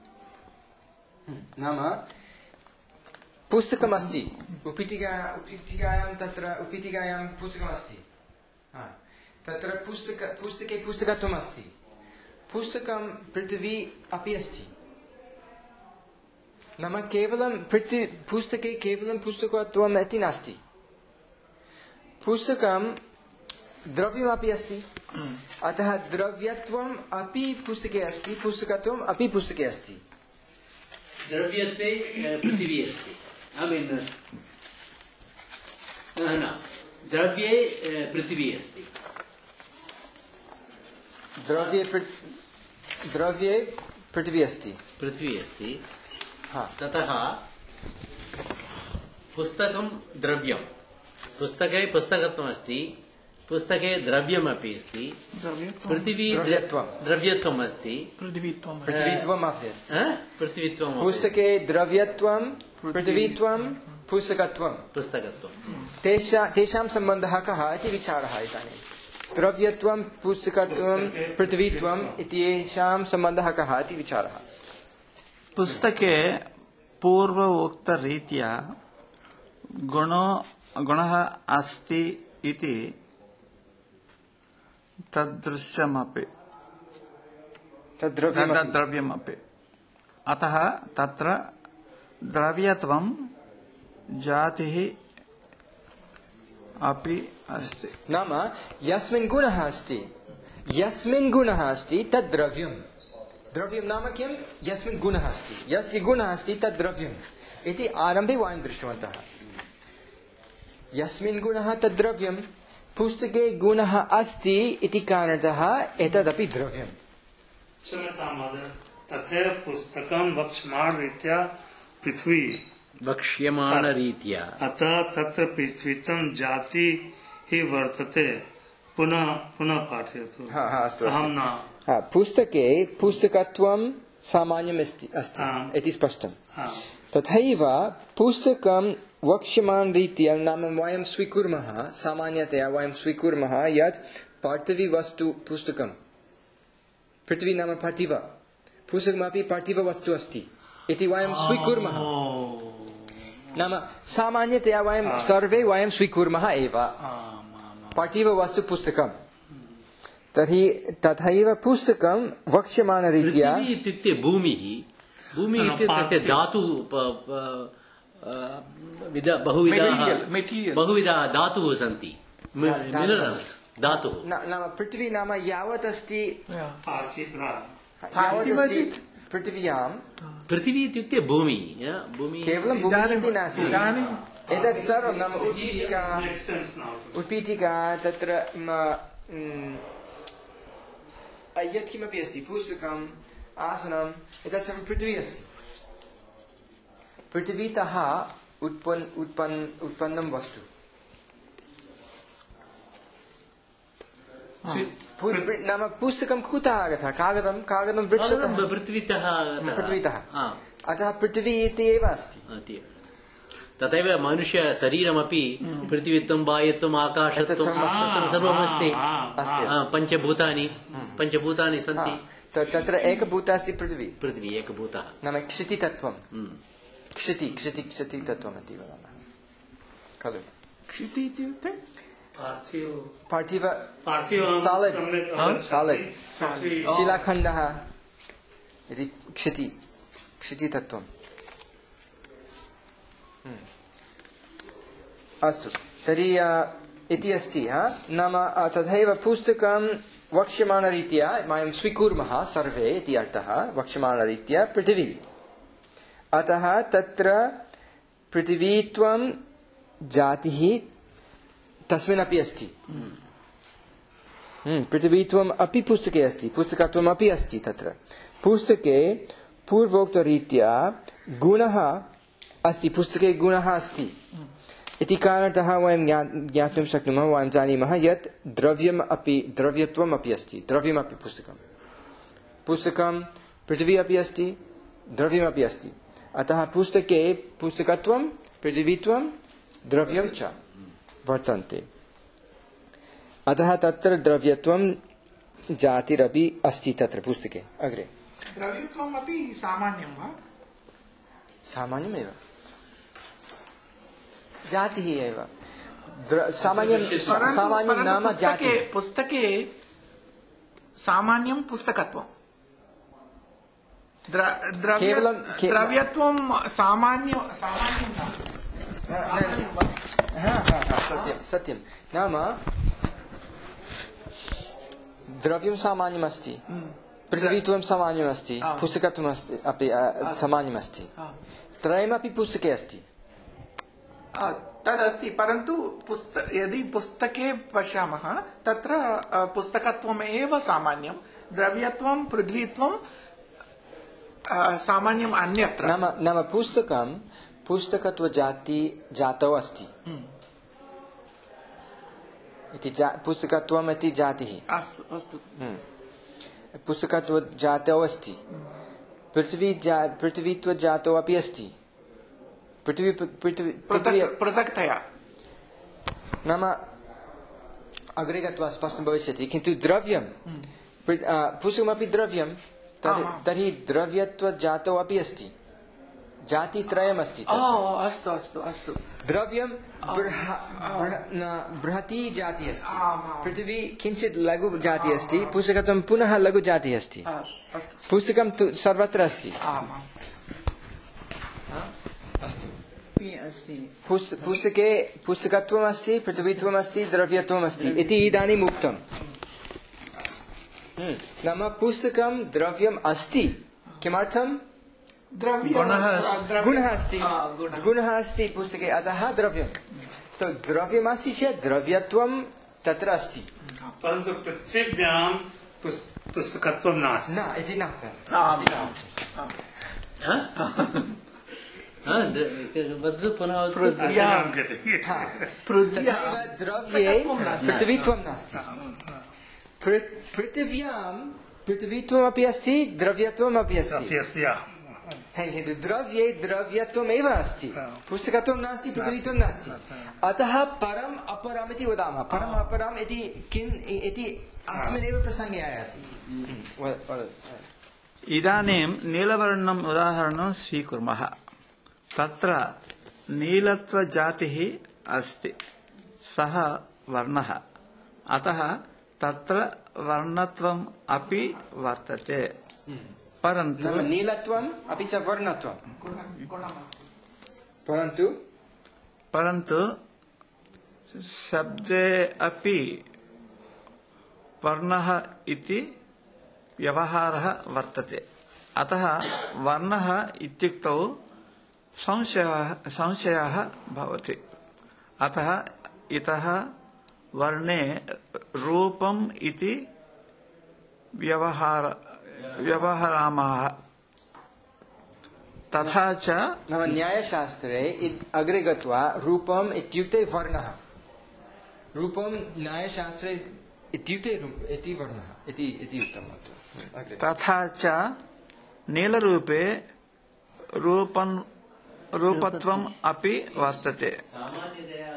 नाम पुस्तकमस्ति उपीठिका उपीठिकायां तत्र उपीठिकायां पुस्तकमस्ति तत्र पुस्तक पुस्तके पुस्तकत्वम् अस्ति पुस्तकं पृथ्वी अपि अस्ति नाम केवलं पृथ्वी पुस्तके केवलं पुस्तकत्वम् इति नास्ति पुस्तकं द्रव्यमपि अस्ति अतः द्रव्यत्वम् अपि पुस्तके अस्ति पुस्तकत्वम् अपि पुस्तके अस्ति द्रव्यत्वे पृथिवी अस्ति I mean न द्रव्ये पृथिवी अस्ति द्रव्ये द्रव्ये पृथ्वी अस्ति पृथ्वी अस्ति हाँ ततः पुस्तकं द्रव्यं पुस्तके पुस्तकत्वम् अस्ति पुस्तके द्रव्यमपि अस्ति पृथिवी द्रव्यत्वं द्रव्यत्वम् अस्ति पृथ्वीत्वं पृथ्वीत्वम् अपि अस्ति पृथ्वीत्वं पुस्तके द्रव्यत्वं पृथ्वीत्वं पुस्तकत्वं पुस्तकत्वं तेषां तेषां सम्बन्धः कः इति विचारः इदानीं द्रव्यत्वं पुस्तकत्वं पृथ्वीत्वम् इत्येषां सम्बन्धः कः इति विचारः पुस्तके पूर्वोक्तरीत्या गुणो गुणः अस्ति इति तदृश्यमपि तद्द्रव्यमपि अतः तत्र द्रव्यत्वं जातिः अपि अस्ति नाम यस्मिन् गुणः अस्ति यस्मिन् गुणः अस्ति तद् द्रव्यं द्रव्यं नाम किं यस्मिन् गुणः अस्ति यस्य गुणः अस्ति तद् द्रव्यम् इति आरम्भे वयं दृष्टवन्तः यस्मिन् गुणः तद् द्रव्यं पुस्तके गुणः अस्ति इति कारणतः एतदपि द्रव्यम् क्षम्यतां महोदय तथैव पुस्तकं वक्ष्यमाणरीत्या पृथ्वी वक्ष्यमाणरीत्या अतः तत्र पृथ्वीत्वं जाति हि वर्तते पुनः पुनः पाठयतु हाँ हाँ अस्तु अहं न हाँ पुस्तके पुस्तकत्वं सामान्यम् अस्ति अस्ति हाँ। इति स्पष्टं हाँ। तथैव पुस्तकं वक्ष्यमाणरीत्या नाम वयं स्वीकुर्मः सामान्यतया वयं स्वीकुर्मः यत् पार्थिववस्तु पुस्तकं पृथ्वी नाम पार्थिव पुस्तकमपि पार्थिववस्तु अस्ति इति वयं स्वीकुर्मः नाम सामान्यतया वयं सर्वे वयं स्वीकुर्मः एव पार्थिववस्तु पुस्तकं तर्हि तथैव पुस्तकं वक्ष्यमाणरीत्या पृथिवी इत्युक्ते भूमिः भूमिः इत्युक्ते धातु विध बहुविधाः बहुविधाः धातुः सन्ति मिनरल्स् धातुः नाम पृथ्वी नाम यावत् अस्ति पार्थिव पृथिव्यां पृथिवी इत्युक्ते भूमि भूमि केवलं भूमिः इति नास्ति एतत् सर्वं नाम उत्पीठिका उत्पीठिका तत्र यत्किमपि अस्ति पुस्तकम् आसनम् एतत् सर्वं पृथ्वी अस्ति पृथ्वीतः उत्पन्न उत्पन्न उत्पन्नं वस्तु नाम पुस्तकं कुतः आगतः कागदं कागदं वृक्षतः पृथ्वीतः पृथ्वीतः अतः पृथ्वी इति एव अस्ति तथैव मनुष्य शरीरमपि पृथ्वीत्वं वायुत्वम् आकाशत्वं सर्वमस्ति पञ्चभूतानि पञ्चभूतानि सन्ति तत्र एकभूता अस्ति पृथ्वी पृथ्वी एकभूतः नाम क्षितितत्त्वं क्षिति क्षिति क्षितितत्त्वम् इति वदामः खलु क्षिति इत्युक्ते पार्थिव पार्थिव सालिड् सालिड् शिलाखण्डः इति क्षिति क्षितितत्त्वम् अस्तु तर्हि इति अस्ति नाम तथैव पुस्तकं वक्ष्यमाणरीत्या वयं स्वीकुर्मः सर्वे इति अर्थः वक्ष्यमाणरीत्या पृथिवी अतः तत्र पृथिवीत्वं जातिः तस्मिन्नपि अस्ति पृथिवीत्वम् अपि पुस्तके अस्ति पुस्तकत्वम् अपि अस्ति तत्र पुस्तके पूर्वोक्तरीत्या गुणः अस्ति पुस्तके गुणः अस्ति इति कारणतः वयं ज्ञातुं शक्नुमः वयं जानीमः यत् द्रव्यम् अपि द्रव्यत्वम् अपि अस्ति द्रव्यमपि पुस्तकं पुस्तकं पृथिवी अपि अस्ति द्रव्यमपि अस्ति अतः पुस्तके पुस्तकत्वं पृथिवीत्वं द्रव्यं च वर्तन्ते अतः तत्र द्रव्यत्वं जातिरपि अस्ति तत्र पुस्तके अग्रे द्रव्यत्वम् अपि सामान्यं वा सामान्यमेव जातिः एव सामान्यं सामान्यं नाम जातिः पुस्तके सामान्यं पुस्तकत्वं केवलं द्रव्यत्वं सामान्य सामान्यं सत्यं सत्यं नाम द्रव्यं सामान्यमस्ति पृथिवीत्वं सामान्यमस्ति पुस्तकत्वम् अस्ति अपि सामान्यमस्ति त्रयमपि पुस्तके अस्ति तदस्ति परन्तु पुस्तक यदि पुस्तके पश्यामः तत्र पुस्तकत्वमेव सामान्यं द्रव्यत्वं पृथ्वीत्वं सामान्यम् अन्यत्र नाम नाम पुस्तकं पुस्तकत्वजाति जातौ अस्ति इति पुस्तकत्वम् इति जातिः अस्तु अस्तु पुस्तकत्वजातौ अस्ति पृथ्वी पृथ्वीत्वजातौ अपि अस्ति पृथ्वी पृथ्वी पृथक्तया नाम अग्रे गत्वा स्पष्टं भविष्यति किन्तु द्रव्यं पुस्तकमपि द्रव्यं तर्हि द्रव्यत्वजातौ अपि अस्ति जातित्रयमस्ति अस्तु अस्तु अस्तु द्रव्यं बृहती जातिः अस्ति पृथिवी किञ्चित् लघु जातिः अस्ति पुस्तकत्वं पुनः लघु जातिः अस्ति पुस्तकं तु सर्वत्र अस्ति पुस्तके पुस्तकत्वम् अस्ति पृथ्वीत्वम् अस्ति द्रव्यत्वम् अस्ति इति इदानीम् उक्तम् नाम पुस्तकं द्रव्यम् अस्ति किमर्थं गुणः अस्ति गुणः अस्ति पुस्तके अतः द्रव्यं तो द्रव्यमस्ति चेत् द्रव्यत्वं तत्र अस्ति परन्तु पृथिव्यां पुस्तकत्वं नास्ति न इति न द्रव्ये पृथिवीत्वं नास्ति पृथिव्यां पृथिवीत्वमपि अस्ति द्रव्यत्वमपि अस्ति किन्तु द्रव्ये द्रव्यत्वमेव अस्ति पुस्तकत्वं नास्ति पृथिवीत्वं नास्ति अतः परम् अपरम् इति वदामः परम् अपरम् इति किम् इति अस्मिन्नेव प्रसङ्गे आयाति इदानीं नीलवर्णम् उदाहरणं स्वीकुर्मः तत्र नीलत्वजातिः अस्ति सः वर्णः अतः तत्र वर्णत्वम् अपि वर्तते परन्तु नीलत्वम् अपि च वर्णत्वं परन्तु परन्तु शब्दे अपि वर्णः इति व्यवहारः वर्तते अतः वर्णः इत्युक्तौ संशयः संशयः भवति अतः इतः वर्णे रूपम् इति व्यवहार व्यवहरामः तथा च नाम न्यायशास्त्रे अग्रे गत्वा रूपम् इत्युक्ते वर्णः रूपं न्यायशास्त्रे इत्युक्ते इति वर्णः इति इति उक्तम् तथा च नीलरूपे रूपं रूपत्वम् अपि वर्तते। सामान्यतया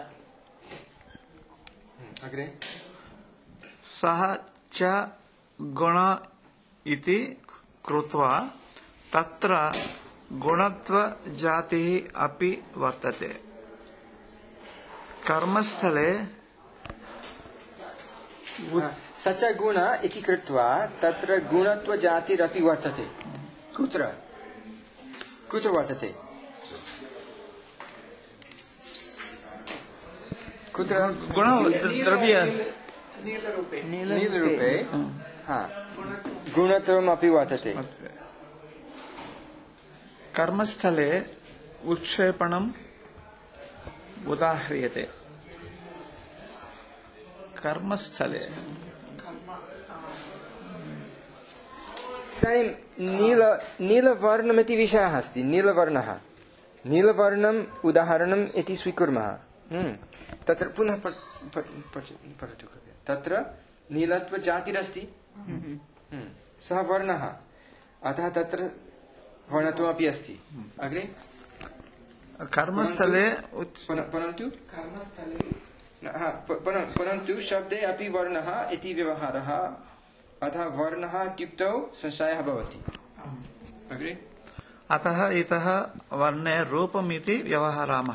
अग्रे सः च गुण इति कृत्वा तत्र गुणत्वजातिः अपि वर्तते। कर्मस्थले स च गुण इति कृत्वा तत्र गुणत्वजातिरपि वर्तते। कुत्र कुत्र वर्तते? कुत्र? गुण द्रव्य नीलरूपे नीलरूपे हा गुणत्वमपि वर्तते। कर्मस्थले उत्क्षेपणम् उदाह्रियते। कर्मस्थले इदानीं नील नीलवर्णमिति विषयः अस्ति। नीलवर्णः नीलवर्णम् उदाहरणम् इति स्वीकुर्मः। तत्र पुनः पठतु कृपया। तत्र नीलत्वजातिरस्ति, सः वर्णः, अतः तत्र वर्णत्वमपि अस्ति। अग्रे कर्मस्थले परन्तु कर्मस्थले परन्तु शब्दे अपि वर्णः इति व्यवहारः, अतः वर्णः इत्युक्तौ संशयः भवति। अग्रे अतः इतः वर्णे रूपमिति व्यवहरामः।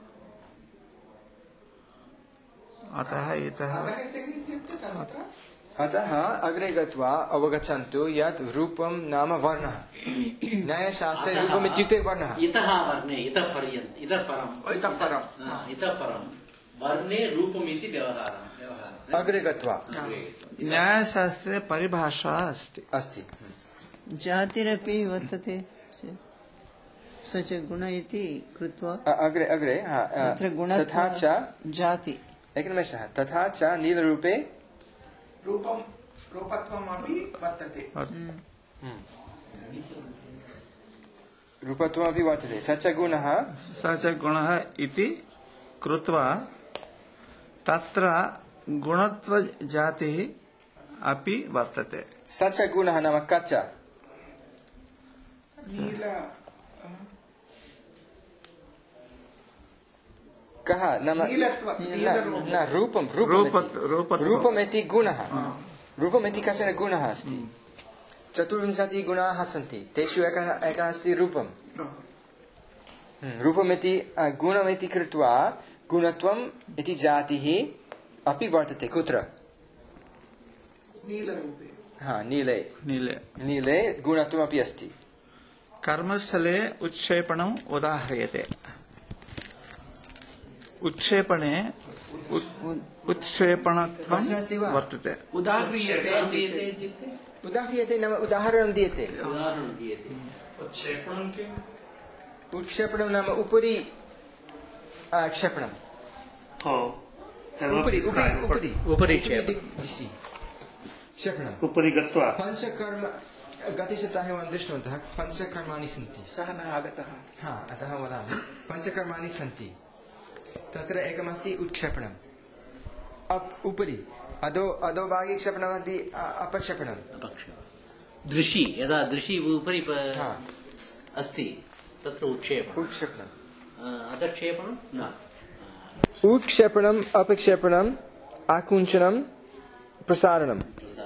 अतः इतः इत्युक्ते सर्वत्र अतः अग्रे गत्वा अवगच्छन्तु यत् रूपं नाम वर्णः। न्यायशास्त्रे रूपम् इत्युक्ते वर्णः। इतः वर्णे इतः पर्यन्त इतः परम् इतः परम् इतः परम् वर्णे रूपमिति व्यवहारः व्यवहारः अग्रे गत्वा न्यायशास्त्रे परिभाषा अस्ति अस्ति। जातिरपि वर्तते स च गुण इति कृत्वा अ- अग्रे अग्रे हा, अ, तत्र गुणत्व तथा च जाति एकनिमेषः तथा च नीलरूपे रूपं रूपत्वमपि वर्तते। रूपत्वमपि वर्तते। स च गुणः स च गुणः इति कृत्वा तत्र गुणत्वजातिः अपि वर्तते। स च गुणः नाम कच्च नील कः नाम नीलत्व न नीलरूपं न, रूपं रूपत्- रूपत्वं। रूपमिति गुणः रूपमिति कश्चन गुणः अस्ति। चतुर्विंशतिः गुणाः सन्ति, तेषु एकः एकः अस्ति रूपं। रूपमिति अ, गुणमिति कृत्वा गुणत्वम् इति जातिः अपि वर्तते। कुत्र? नीलरूपे हा नीले नीले नीले गुणत्वमपि अस्ति। कर्मस्थले उत्क्षेपणम् उदाह्रियते। उत्क्षेपणे उत्- उत्क्षेपणत्वं प्रश्नः अस्ति वा? वर्तते। उदाह्रियते दीयते इत्युक्ते उदाह्रियते नाम उदाहरणं दीयते। उदाहरणं दीयते उत्क्षेपणं नाम उपरि अ, क्षेपणम् उपरि उपरि उपरि उपरि क्षेपणं। दि- दिशि क्षेपणम् उपरि गत्वा पञ्चकर्म गते सप्ताहे वयं दृष्टवन्तः। पञ्चकर्माणि सन्ति। सः न आगतः। हा अतः वदामि पञ्चकर्माणि सन्ति। तत्र एकमस्ति उत्क्षेपणम् अप् उपरि, अधो अधोभागे क्षेपणमस्ति, अ- अपक्षेपणम्। दृशि यदा दृशि उपरि प- हा अस्ति तत्र उत्क्षेपणम् उत्क्षेपणम् अधक्षेपणं न उत्क्षेपणम् अपक्षेपणम् आकुञ्चनं प्रसारणम्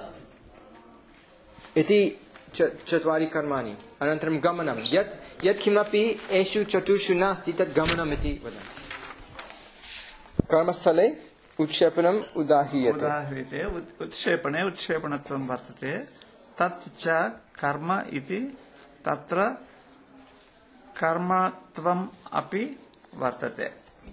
इति च- चत्वारि कर्माणि। अनन्तरं गमनं, यत् यत् किमपि एषु चतुर्षु नास्ति तत् गमनम् इति वदामि। कर्मस्थले उत्क्षेपणम् उदाह्रियते। उदाह्रियते उत्- उत्क्षेपणे उत्क्षेपणत्वं वर्तते। तत् च कर्म इति तत्र कर्मत्वम् अपि वर्तते।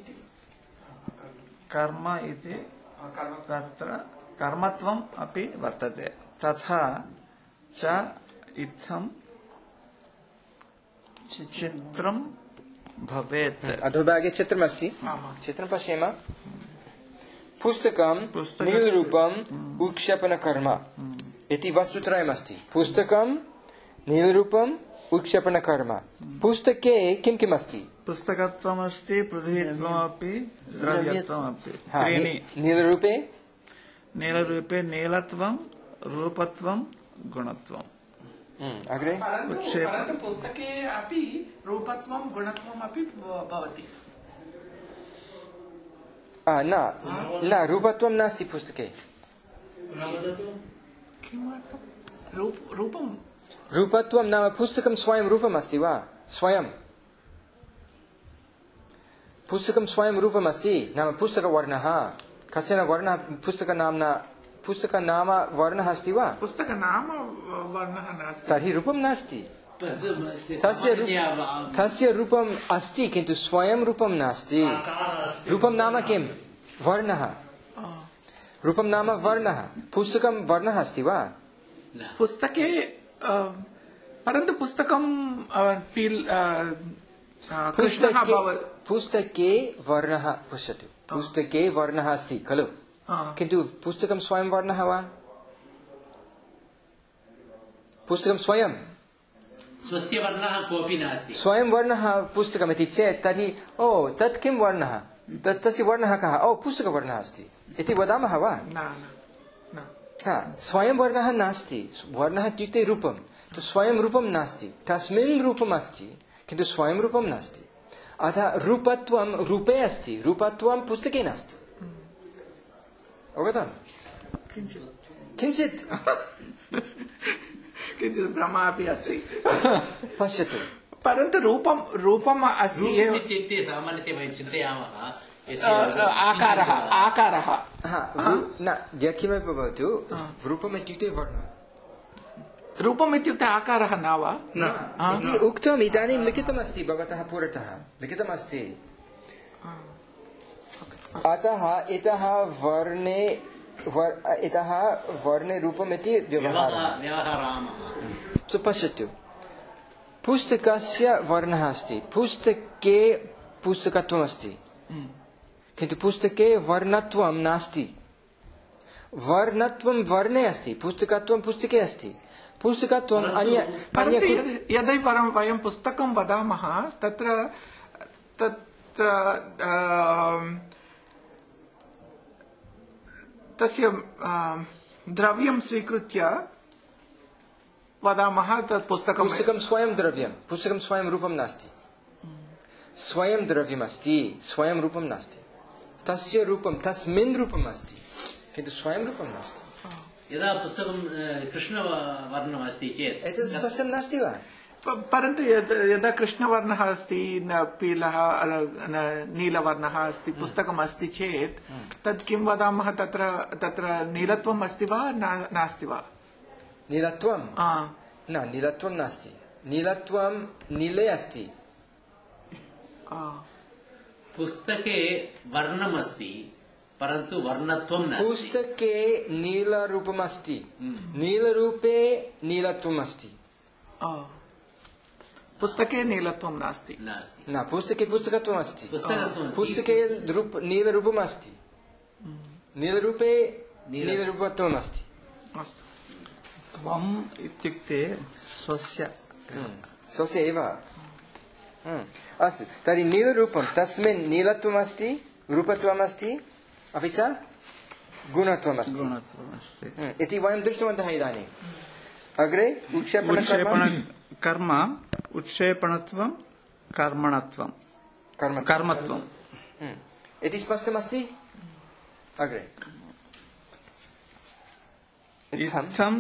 कर्म इति तत्र कर्मत्वम् अपि वर्तते। तथा च इत्थं चित्रं भवेत्। अधोभागे चित्रमस्ति, चित्रं पश्येम। पुस्तकं पुस्तकं- नीलरूपम् उत्क्षेपणकर्म इति वस्तुत्रयमस्ति। पुस्तकं नीलरूपम् उत्क्षेपणकर्म। पुस्तके किं किम् अस्ति? पुस्तकत्वमस्ति, पृथ्वीत्वमपि, द्रव्यत्वमपि। हा, त्रीणि नी- नीलरूपे नीलरूपे नीलत्वं, रूपत्वं, गुणत्वं। अग्रे परन्तु उत्क्षेप- परन्तु पुस्तके अपि रूपत्वं गुणत्वम् अपि भ- भवति आ, न न रूपत्वं नास्ति पुस्तके किमर्थं रूप रूपं रूपत्वं नाम पुस्तकं स्वयं रूपम् अस्ति वा स्वयं पुस्तकं स्वयं रूपम् अस्ति नाम पुस्तकवर्णः कश्चन वर्णः पुस्तकनाम्ना पुस्तकनाम वर्णः अस्ति वा पुस्तकनाम वर्णः नास्ति तर्हि रूपं नास्ति तस्य रूप- तस्य रूपम् अस्ति किन्तु स्वयं रूपं नास्ति रूपं नाम किं वर्णः रूपं नाम वर्णः पुस्तकं वर्णः अस्ति वा पुस्तके अ, परन्तु पुस्तकं अ, पील् अ, अ, कृष्णः पुस्तके भवति पुस्तके वर्णः पश्यतु पुस्तके वर्णः अस्ति खलु किन्तु पुस्तकं स्वयं वर्णः वा पुस्तकं स्वयं स्वस्य वर्णः कोऽपि नास्ति स्वयं वर्णः पुस्तकमिति चेत् तर्हि ओ तत् किं वर्णः तत् तस्य वर्णः कः ओ पुस्तकवर्णः अस्ति इति वदामः वा न न न हा स्वयं वर्णः नास्ति वर्णः इत्युक्ते रूपं तु स्वयं रूपं नास्ति तस्मिन् रूपम् अस्ति किन्तु स्वयं रूपं नास्ति अतः रूपत्वं रूपे अस्ति रूपत्वं पुस्तके नास्ति अवगतम् किञ्चित् किञ्चित् किञ्चित् भ्रमः अपि अस्ति पश्यतु परन्तु रूपं रूपम् अस्ति एव रूपम् इत्युक्ते सामान्यतया वयं चिन्तयामः अ, यस्य अ, आकारः आकारः हा रू- न यत्किमपि भवतु रूपम् इत्युक्ते वर्णः रूपम् इत्युक्ते आकारः न वा इति उक्तम् इदानीं लिखितमस्ति भवतः पुरतः लिखितमस्ति अतः इतः वर्णे वर- इतः वर्णे रूपम् इति व्यवहारः व्यवहारामः सो पश्यतु पुस्तकस्य वर्णः अस्ति पुस्तके पुस्तकत्वमस्ति किन्तु पुस्तके वर्णत्वं नास्ति वर्णत्वं वर्णे अस्ति पुस्तकत्वं पुस्तके अस्ति पुस्तकत्वम् अन्य अन्य परन्तु यदि- यदि वरं वयं पुस्तकं वदामः तत्र तत्र आम्, तस्य आम्, द्रव्यं स्वीकृत्य वदामः तत् पुस्तकं पुस्तकं स्वयं द्रव्यं पुस्तकं स्वयं रूपं नास्ति स्वयं द्रव्यमस्ति स्वयं रूपं नास्ति तस्य रूपं तस्मिन् रूपम् अस्ति किन्तु स्वयं रूपं नास्ति यदा पुस्तकं अ, कृष्णवर्णम् अस्ति चेत् एतत् स्पष्टं नास्ति वा प- परन्तु यद्- यदा कृष्णवर्णः अस्ति न पीलः अ, न नीलवर्णः अस्ति पुस्तकम् अस्ति चेत् तत् किं वदामः तत्र तत्र नीलत्वम् अस्ति वा ना- नास्ति वा नीलत्वं आ, न नीलत्वं नास्ति नीलत्वं नीले अस्ति आ, पुस्तके वर्णमस्ति परन्तु वर्णत्वं नास्ति पुस्तके नीलरूपमस्ति नीलरूपे नीलत्वम् अस्ति आ। पुस्तके नीलत्वं नास्ति नास्ति न पुस्तके पुस्तकत्वम् अस्ति पुस्तकत्वम् अस्ति। पुस्तके रूप नीलरूपम् अस्ति नीलरूपे नील- नीलरूपत्वम् अस्ति अस्तु त्वम् इत्युक्ते स्वस्य स्वस्य एव हम्म, अस्तु तर्हि नीलरूपं तस्मिन् नीलत्वम् अस्ति रूपत्वम् अस्ति अपि च गुणत्वम् अस्ति गुणत्वमस्ति हम्म, इति वयं दृष्टवन्तः इदानीम् अग्रे उत्क्षेपण उत्क्षेपण कर्म उत्क्षेपणत्वं कर्मणत्वं कर्म कर्मत्वं हम्म, इति स्पष्टमस्ति अग्रे इत्थं इत्थं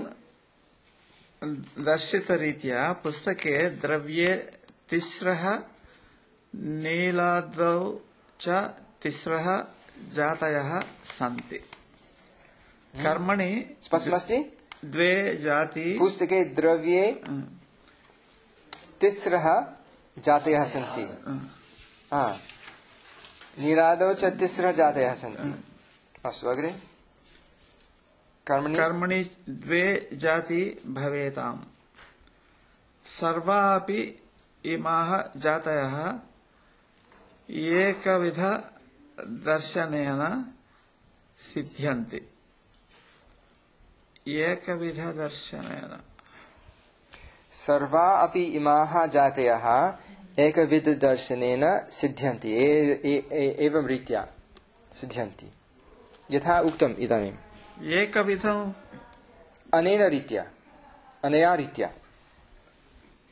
दर्शितरीत्या पुस्तके द्रव्ये तिस्रः नीलादौ च तिस्रः जातयः सन्ति कर्मणि स्पष्टमस्ति द्वे जाति पुस्तके द्रव्ये तिस्रः जातयः सन्ति हा नीलादौ च तिस्रः जातयः सन्ति अस्तु अग्रे कर्मणि कर्मणि द्वे जाति भवेताम् सर्वापि इमाः जातयः एकविध दर्शनेन सिद्ध्यन्ति एकविध दर्शनेन सर्वा अपि इमाः जातयः एकविधदर्शनेन सिद्ध्यन्ति ए- ए- ए- एवं रीत्या सिद्ध्यन्ति यथा उक्तम् इदानीम् एकविधम् अनेन रीत्या अनया रीत्या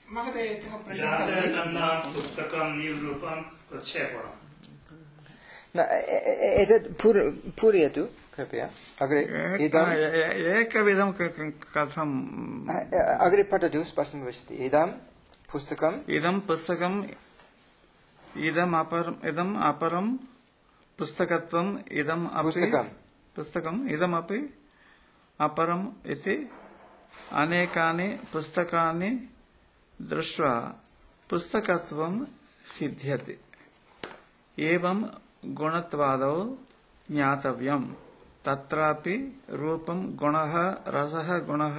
महोदय एकः प्रश्नः जाते अस्ति। गन्धात् पुस्तकं निरूपं प्रक्षेपणम् न ए- ए- एतत् पूर- पूरयतु कृपया अग्रे इदम् एकविधं क- क- कथम् अग्रे पठतु स्पष्टं भविष्यति इदं पुस्तकम् इदं पुस्तकम् इदम् अपरम् इदम् अपरं पुस्तकत्वम् इदम् अपि पुस्तकम् पुस्तकम् इदमपि अपरम् इति अनेकानि पुस्तकानि दृष्ट्वा पुस्तकत्वं सिद्ध्यति। एवं गुणत्वादौ ज्ञातव्यम्। तत्रापि रूपं गुणः रसः गुणः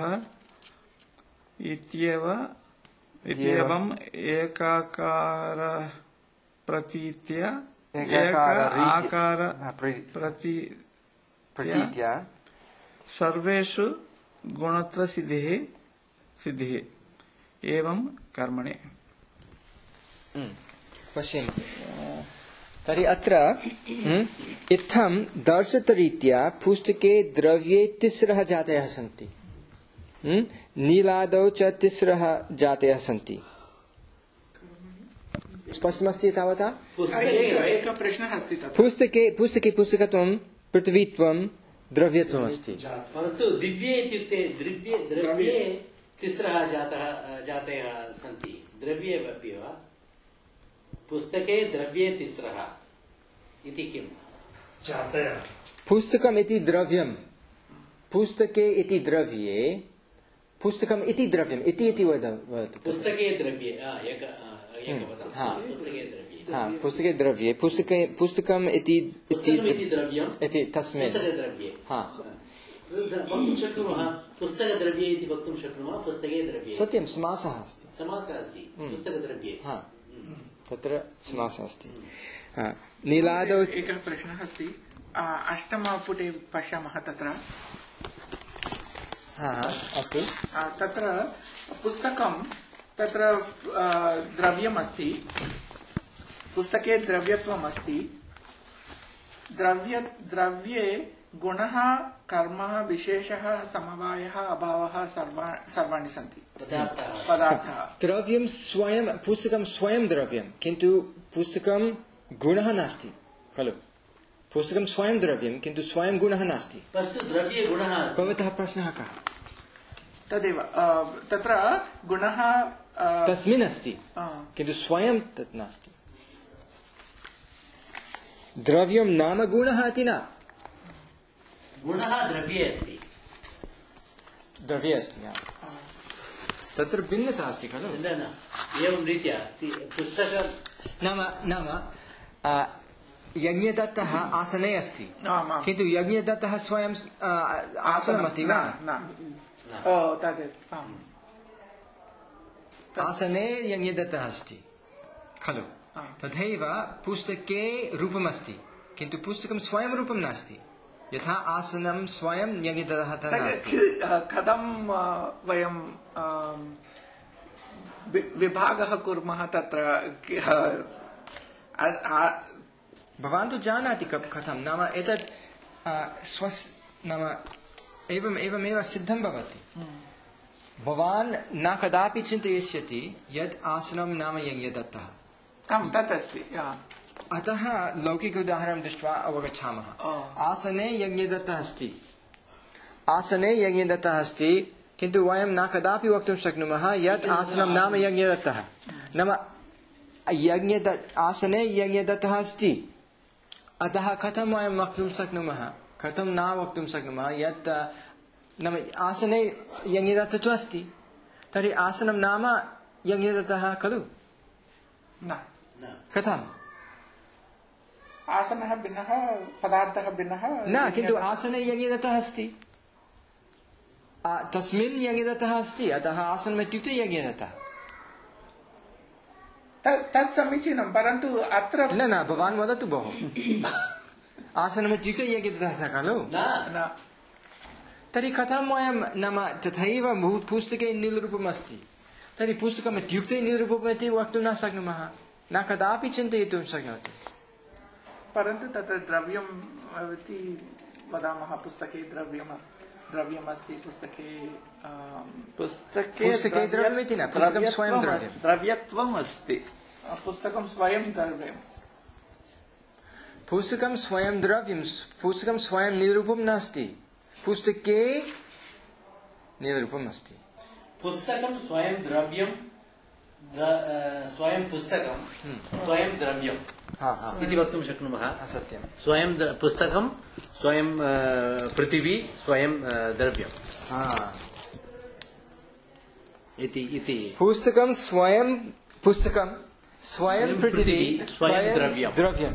इत्येव इत्येवम् एकाकार प्रतीत्या एक आकार प्रति प्रतीत्या सर्वेषु गुणत्वसिद्धिः सिद्धिः एवं कर्मणि। पश्यन्तु तर्हि अत्र हम्म, इत्थं दर्शितरीत्या पुस्तके द्रव्ये तिस्रः जातयः सन्ति। हम्म, नीलादौ च तिस्रः जातयः सन्ति। स्पष्टमस्ति तावता? एक- एकः प्रश्नः अस्ति तत्र। पुस्तके पुस्तके पुस्तकत्वं पृथ्वीत्वं द्रव्यत्वम् अस्ति। परन्तु दिव्ये इत्युक्ते द्रव्ये द्रव्ये तिस्रः जातः जातयः सन्ति। द्रव्ये अपि वा? पुस्तके द्रव्ये तिस्रः इति किम्? जातयः पुस्तकम् इति द्रव्यं पुस्तके इति द्रव्ये पुस्तकम् इति द्रव्यम् इति इति वद- वदतु। पुस्तके द्रव्ये आ, एक आ, एकपदं हा। पुस्तके द्रव्ये हा, पुस्तके द्रव्ये पुस्तके पुस्तकम् इति पुस्तकम् इति द्रव्यम् इति तस्मिन् पुस्तकद्रव्ये हा वक्तुं शक्नुमः। पुस्तकद्रव्ये इति वक्तुं शक्नुमः। पुस्तके द्रव्ये सत्यं समासः अस्ति। समासः अस्ति पुस्तकद्रव्ये। हा तत्र समासः अस्ति। हा, नीलादौ एकः प्रश्नः अस्ति। आ, अष्टमपुटे पश्यामः तत्र हा हा, अस्तु आ, तत्र पुस्तकं तत्र आ, द्रव्यम् अस्ति। पुस्तके द्रव्यत्वम् अस्ति। द्रव्य द्रव्ये गुणः कर्मः विशेषः समवायः अभावः सर्वा सर्वाणि सन्ति पदार्थः पदार्थः। द्रव्यं स्वयं पुस्तकं स्वयं द्रव्यं किन्तु पुस्तकं गुणः नास्ति खलु। पुस्तकं स्वयं द्रव्यं किन्तु स्वयं गुणः नास्ति। परन्तु द्रव्ये गुणः अस्ति। भवतः प्रश्नः कः? तदेव आ, तत्र गुणः आ, तस्मिन् अस्ति आ, किन्तु स्वयं तत् नास्ति। द्रव्यं नाम गुणः इति न। गुणः द्रव्ये अस्ति। द्रव्ये अस्ति हा। तत्र भिन्नता अस्ति खलु। न न एवं रीत्या सि- पुस्तकं नाम नाम आ, यज्ञदत्तः आसने अस्ति आम्, आम्। किन्तु यज्ञदत्तः स्वयं आ, आसनमस्ति वा? न, न। ओ, तदेव आम्। आसने यज्ञदत्तः अस्ति खलु। हा। तथैव पुस्तके रूपमस्ति किन्तु पुस्तकं स्वयं रूपं नास्ति। यथा आसनं स्वयं यज्ञदत्तः तथा नास्ति। तत्, आ, कथं आ, वयं आ, वि- विभागः कुर्मः तत्र आ, आ, भवान् तु जानाति क- कथं नाम एतत् आ, स्वस् नाम एवम् एवमेव सिद्धं भवति। भवान् न कदापि चिन्तयिष्यति यत् आसनं नाम यज्ञदत्तः। आम्, तत् अस्ति आ, अतः लौकिक उदाहरणं दृष्ट्वा अवगच्छामः। ओ। आसने यज्ञदत्तः अस्ति आसने यज्ञदत्तः अस्ति किन्तु वयं न कदापि वक्तुं शक्नुमः यत् आसनं नाम यज्ञदत्तः। नाम यज्ञदत्त आसने यज्ञदत्तः अस्ति अतः कथं वयं वक्तुं शक्नुमः कथं न वक्तुं शक्नुमः यत् नाम आसने यज्ञदत्तः तु अस्ति तर्हि आसनं नाम यज्ञदत्तः खलु। न न कथम्? आसनः भिन्नः पदार्थः भिन्नः न किन्तु आसने यज्ञदत्तः अस्ति आ, तस्मिन् यज्ञदत्तः अस्ति अतः आसनम् इत्युक्ते यज्ञदत्तः। तत् तत् समीचीनं परन्तु अत्र न न भवान् वदतु भोः आसनम् इत्युक्ते यज्ञदत्तः खलु। न न तर्हि कथं वयं नाम तथैव भू- पुस्तके नीलरूपम् अस्ति तर्हि पुस्तकम् इत्युक्ते नीलरूपम् इति वक्तुं न शक्नुमः न कदापि चिन्तयितुं शक्नोति। परन्तु तत्र द्रव्यम् इति वदामः पुस्तके द्रव्यम् द्रव्यमस्ति पुस्तके पुस्तके पुस्तके द्रव्यमिति न, पुस्तकं स्वयं द्रव्यं। द्रव्यत्वम् अस्ति। पुस्तकं स्वयं द्रव्यं। पुस्तकं स्वयं द्रव्यं, पुस्तकं स्वयं निरूपं नास्ति, पुस्तके निरूपम् अस्ति। पुस्तकं स्वयं द्रव्यं, स्वयं पुस्तकं स्वयं द्रव्यं इति वक्तुं शक्नुमः। सत्यं। स्वयं पुस्तकं स्वयं पृथिवी स्वयं द्रव्यम् इति इति पुस्तकं स्वयं पुस्तकं स्वयं पृथिवी स्वयं द्रव्यं द्रव्यम्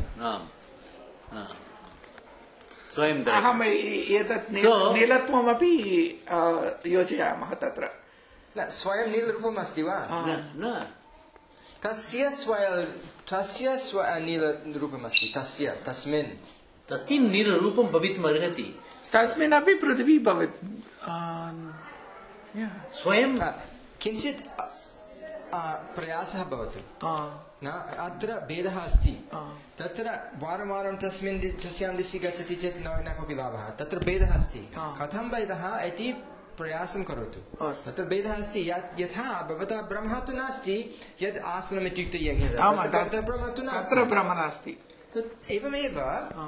स्वयं द्रव्यम्। अहम् एतत् नीलत्वमपि योजयामः तत्र। न, स्वयं नीलरूपम् अस्ति वा? न, तस्य स्वयं तस्य स्व नीलरूपम् अस्ति, तस्य तस्मिन् तस्मिन् नीलरूपं भवितुम् अर्हति। तस्मिन्नपि पृथिवी भवति स्वयं किञ्चित् प्रयासः भवतु न, अत्र भेदः अस्ति। तत्र वारं वारं तस्मिन् तस्यां दिशि गच्छति चेत् न कोऽपि लाभः, तत्र भेदः अस्ति। कथं भेदः इति प्रयासं करोतु। तत्र भेदः अस्ति, यथा भवतः ब्रह्म तु नास्ति, यद् आसनम् इत्युक्ते ब्रह्म तु नास्ति। एवमेव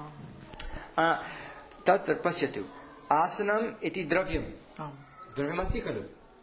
तत्र पश्यतु, आसनम् इति द्रव्यं द्रव्यमस्ति खलु?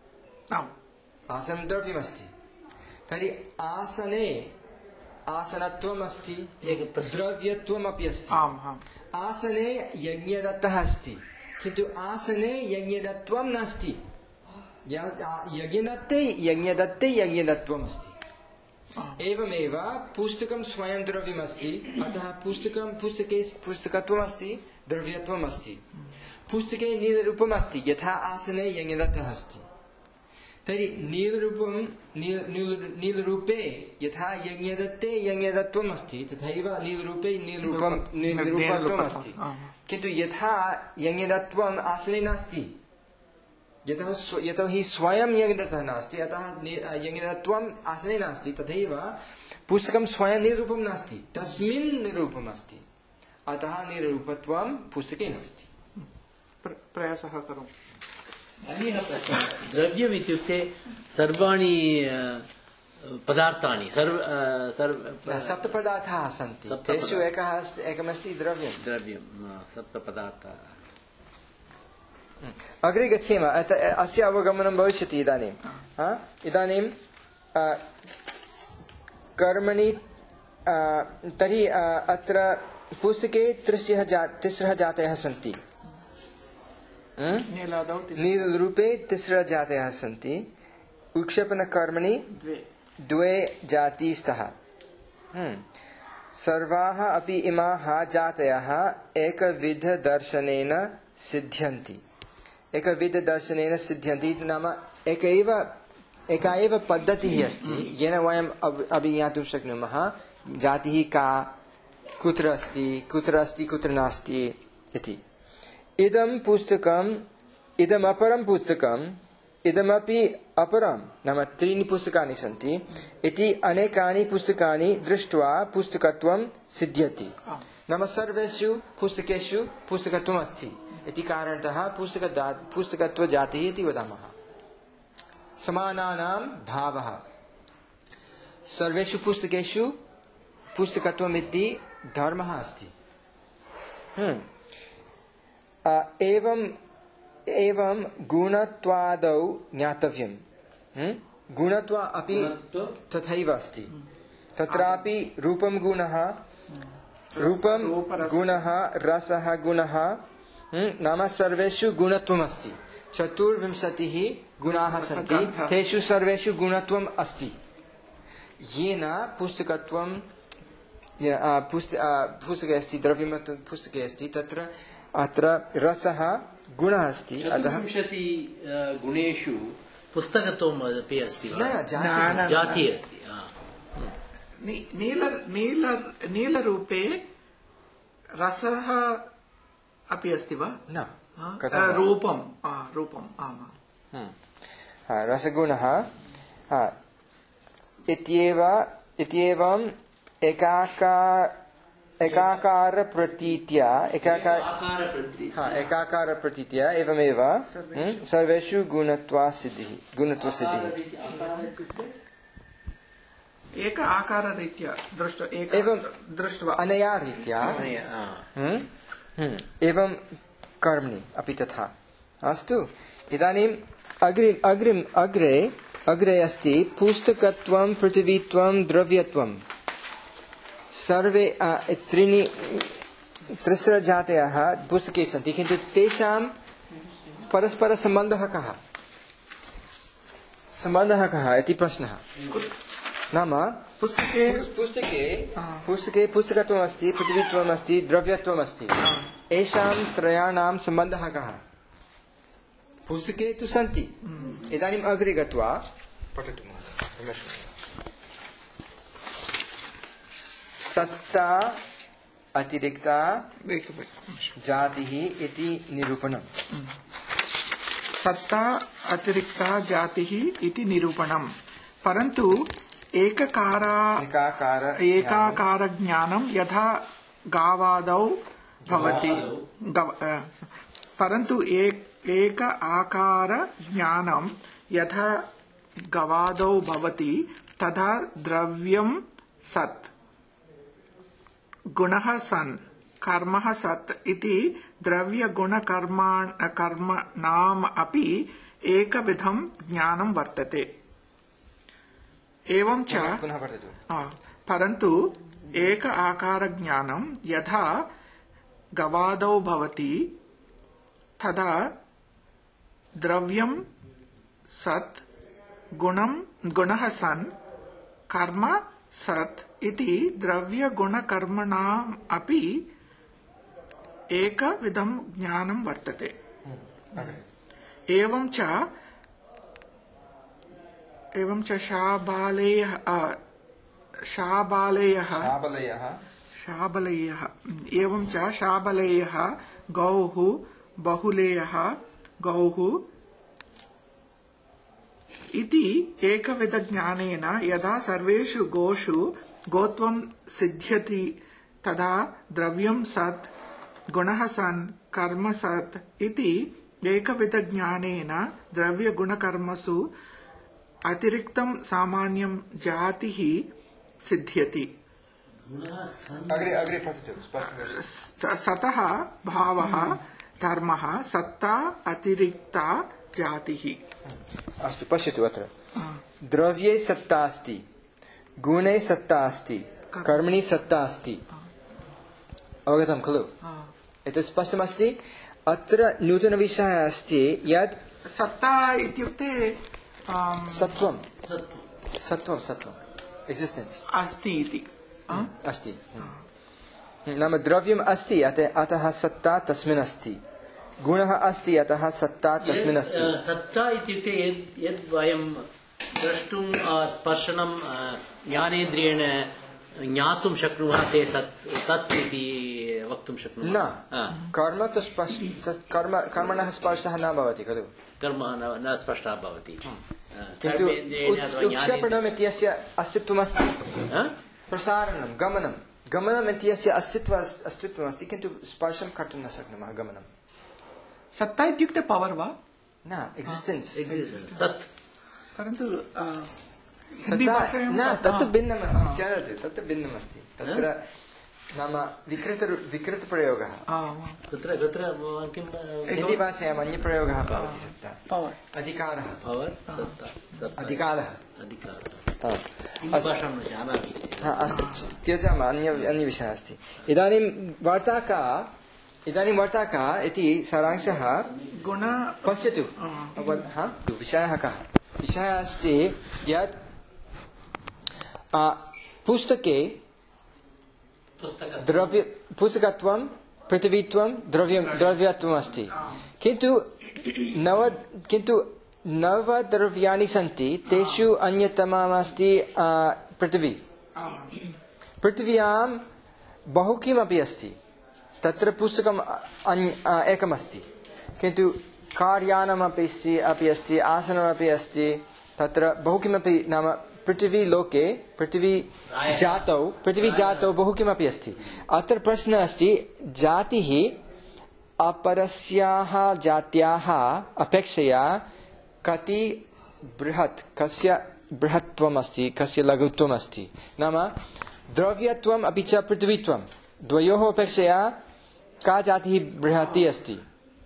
आसनं द्रव्यमस्ति। तर्हि आसने आसनत्वम् अस्ति, द्रव्यत्वमपि अस्ति। आसने यज्ञदत्तः अस्ति, किन्तु आसने यज्ञदत्वं नास्ति। यज्ञदत्ते यज्ञदत्ते यज्ञदत्वम् अस्ति। एवमेव पुस्तकं स्वयं द्रव्यमस्ति, अतः पुस्तकं पुस्तके पुस्तकत्वम् अस्ति, द्रव्यत्वम् अस्ति। पुस्तके नीलरूपम् अस्ति, यथा आसने यज्ञदत्तः अस्ति। तर्हि नीलरूपं नीलरूपे यथा यज्ञदत्ते यज्ञदत्वम् अस्ति, तथैव नीलरूपे नीलरूपं नीलरूपत्वम् अस्ति। किन्तु यथा यज्ञदत्वम् आसने नास्ति, यतः यतोहि स्वयं यज्ञदत्तः नास्ति, अतः यज्ञदत्वम् आसने नास्ति, तथैव पुस्तकं स्वयं निरूपं नास्ति, तस्मिन् निरूपम् अस्ति, अतः निरूपत्वं पुस्तके नास्ति। प्रयासः करोमि। अन्यः प्रश्नः, द्रव्यम् इत्युक्ते सर्वाणि पदार्थानि सर्व सर्व सप्तपदार्थाः सन्ति, तेषु एकः एकमस्ति द्रव्यं। द्रव्यं सप्तपदार्थाः। अग्रे गच्छेम, अस्य अवगमनं भविष्यति इदानीं। इदानीं कर्मणि तर्हि अत्र पुस्तके त्रिस्रः जा तिस्रः जातयः सन्ति। नीलरूपे तिस्रः जातयः सन्ति, उत्क्षेपणकर्मणि द्वे जाती स्तः। सर्वाः अपि इमाः जातयः एकविधदर्शनेन सिद्ध्यन्ति। एकविधदर्शनेन सिद्ध्यन्ति नाम एक एव एका एव पद्धतिः अस्ति, येन वयम् अभिज्ञातुं शक्नुमः जातिः का, कुत्र अस्ति, कुत्र अस्ति, कुत्र नास्ति इति। इदं पुस्तकम् इदम् अपरं पुस्तकम् इदमपि अपरं, नाम त्रीणि पुस्तकानि सन्ति इति अनेकानि पुस्तकानि दृष्ट्वा पुस्तकत्वं सिद्ध्यति। नाम सर्वेषु पुस्तकेषु पुस्तकत्वम् अस्ति इति कारणतः पुस्तक पुस्तकत्वजातिः इति वदामः। समानानां भावः, सर्वेषु पुस्तकेषु पुस्तकत्वम् इति धर्मः अस्ति। एवं एवं गुणत्वादौ ज्ञातव्यं। गुणत्वा अपि तथैव अस्ति, तत्रापि रूपं गुणः, रूपं गुणः, रसः गुणः, नाम सर्वेषु गुणत्वम् अस्ति। चतुर्विंशतिः गुणाः सन्ति, तेषु सर्वेषु गुणत्वम् अस्ति, येन पुस्तकत्वं पुस्तके अस्ति, द्रव्यं पुस्तके अस्ति, तत्र अत्र रसः गुणः अस्ति। अतः गुणेषु पुस्तकत्वम् अपि अस्ति, जातिः अस्ति। नील नील नीलरूपे रसः अपि अस्ति वा? न, रूपं रूपम् आम्। रसगुणः इत्येव इत्येवम् एकाका एकाकार प्रतीत्या एकाकार आकार प्रति हाँ एकाकार प्रतीत्या एवमेव सर्वेषु गुणत्वा सिद्धिः गुणत्व सिद्धिः एक आकार रीत्या दृष्ट एक एवं दृष्ट्वा अनया रीत्या हम्म, हम्म, एवं कर्मणि अपि तथा अस्तु इदानीम् अग्रिम अग्रिम अग्रे अग्रे अस्ति पुस्तकत्वं पृथिवीत्वं द्रव्यत्वं सर्वे त्रीणि त्रिस्रजातयः पुस्तके सन्ति किन्तु तेषां परस्परसम्बन्धः कः सम्बन्धः कः इति प्रश्नः नाम पुस्तके पुस्तके पुस्तके पुस्तकत्वम् अस्ति पृथिवीत्वम् अस्ति द्रव्यत्वम् अस्ति एषां त्रयाणां सम्बन्धः कः पुस्तके तु सन्ति इदानीम् अग्रे गत्वा पठतु सत्ता अतिरिक्ता जातिः इति निरूपणम् सत्ता अतिरिक्ता जातिः इति निरूपणम् परन्तु एककारा एकाकार एकाकार ज्ञानं यथा गावादौ भवति गव- अ, परन्तु एक एक आकार ज्ञानं यथा गवादौ भवति तथा द्रव्यं सत् गुणः सन् कर्मः सत् इति द्रव्यगुणकर्माण कर्मणाम् अपि एकविधं ज्ञानं वर्तते एवं च पुनः पठतु आ, परन्तु एक आकार ज्ञानं यथा गवादौ भवति तदा द्रव्यं सत् गुणं गुणः सन् कर्म सत् इति द्रव्यगुणकर्मणाम् अपि एकविधं ज्ञानं वर्तते एवं च एवं च शाबालेयः अ, शाबालेयः शाबलयः शाबलेयः एवं च शाबलेयः गौः बहुलेयः गौः इति एकविधज्ञानेन यदा सर्वेषु गोषु गोत्वं सिद्ध्यति तदा द्रव्यं सत् गुणः सन् कर्म सत् इति एकविधज्ञानेन द्रव्यगुणकर्मसु अतिरिक्तं सामान्यं जातिः सिद्ध्यति अग्रे अग्रे पठतु स्पष्टं स- सतः भावः धर्मः सत्ता अतिरिक्ता जातिः अस्तु पश्यतु अत्र द्रव्ये सत्ता अस्ति गुणे सत्ता अस्ति कर्मणि सत्ता अस्ति अवगतं खलु एतत् स्पष्टमस्ति अत्र नूतनविषयः अस्ति यत् सत्ता इत्युक्ते आम्, सत्वं सत्वं सत्वम् एक्सिस्टेन्स् अस्ति इति आ? अस्ति नाम द्रव्यम् अस्ति अतः अतः सत्ता तस्मिन् अस्ति गुणः अस्ति अतः सत्ता तस्मिन् अस्ति यद्, अ, सत्ता इत्युक्ते यद् यद् वयं द्रष्टुं अ, स्पर्शनं अ, ज्ञानेन्द्रियेण ज्ञातुं शक्नुमः ते सत् तत् इति वक्तुं शक्नुमः न आ, कर्म तु स्पर्श कर्म कर्मणः स्पर्शः न भवति खलु कर्म न न स्पष्टः भवति अ, किन्तु कर्मेन्द्रियेण अथवा ज्ञानेन्द्रियेण- उत्क्षेपणम् इत्यस्य अस्तित्वमस्ति अ? प्रसारणं गमनं गमनम् इत्यस्य अस्तित्व अस्तित्वमस्ति किन्तु स्पर्शं कर्तुं न शक्नुमः गमनं सत्ता इत्युक्ते पवर् वा न एक्सिस्टेन्स् सत् परन्तु आ, सत्ता हिन्दीभाषायां न सत्ता- तत्तु भिन्नमस्ति चलति तत्तु भिन्नमस्ति तत्र नाम विकृत विकृतप्रयोगः आ, कुत्र कुत्र किं हिन्दीभाषायाम् अन्यप्रयोगः भवति सत्ता पवर् अधिकारः पवर् सत्ता सत्ता अधिकारः अधिकारः हा। हिन्दीभाषां न जानामि हा, अस्तु त्यजामः अन्य अन्यविषयः अस्ति इदानीं वार्ता का इदानीं वार्ता का इति सारांशः गुण पश्यतु हा विषयः कः विषयः अस्ति यत् आ, पुस्तके पुस्तकं द्रव्य पुस्तकत्वं पृथिवीत्वं द्रव्यं द्रव्यत्वम् अस्ति किन्तु नव किन्तु नवद्रव्याणि सन्ति तेषु अन्यतममस्ति आ, पृथिवी पृथिव्यां बहु किमपि अस्ति तत्र पुस्तकम् अन्य आ, एकमस्ति किन्तु कार्यानमपि अस्ति अपि अस्ति आसनमपि अस्ति तत्र बहु किमपि नाम पृथिवी लोके पृथिवी जातौ पृथिवी जातौ बहु किमपि अस्ति अत्र प्रश्नः अस्ति जातिः अपरस्याः जात्याः अपेक्षया कति बृहत् कस्य बृहत्त्वम् अस्ति कस्य लघुत्वम् अस्ति नाम द्रव्यत्वम् अपि च पृथ्वीत्वं द्वयोः अपेक्षया का जातिः बृहती अस्ति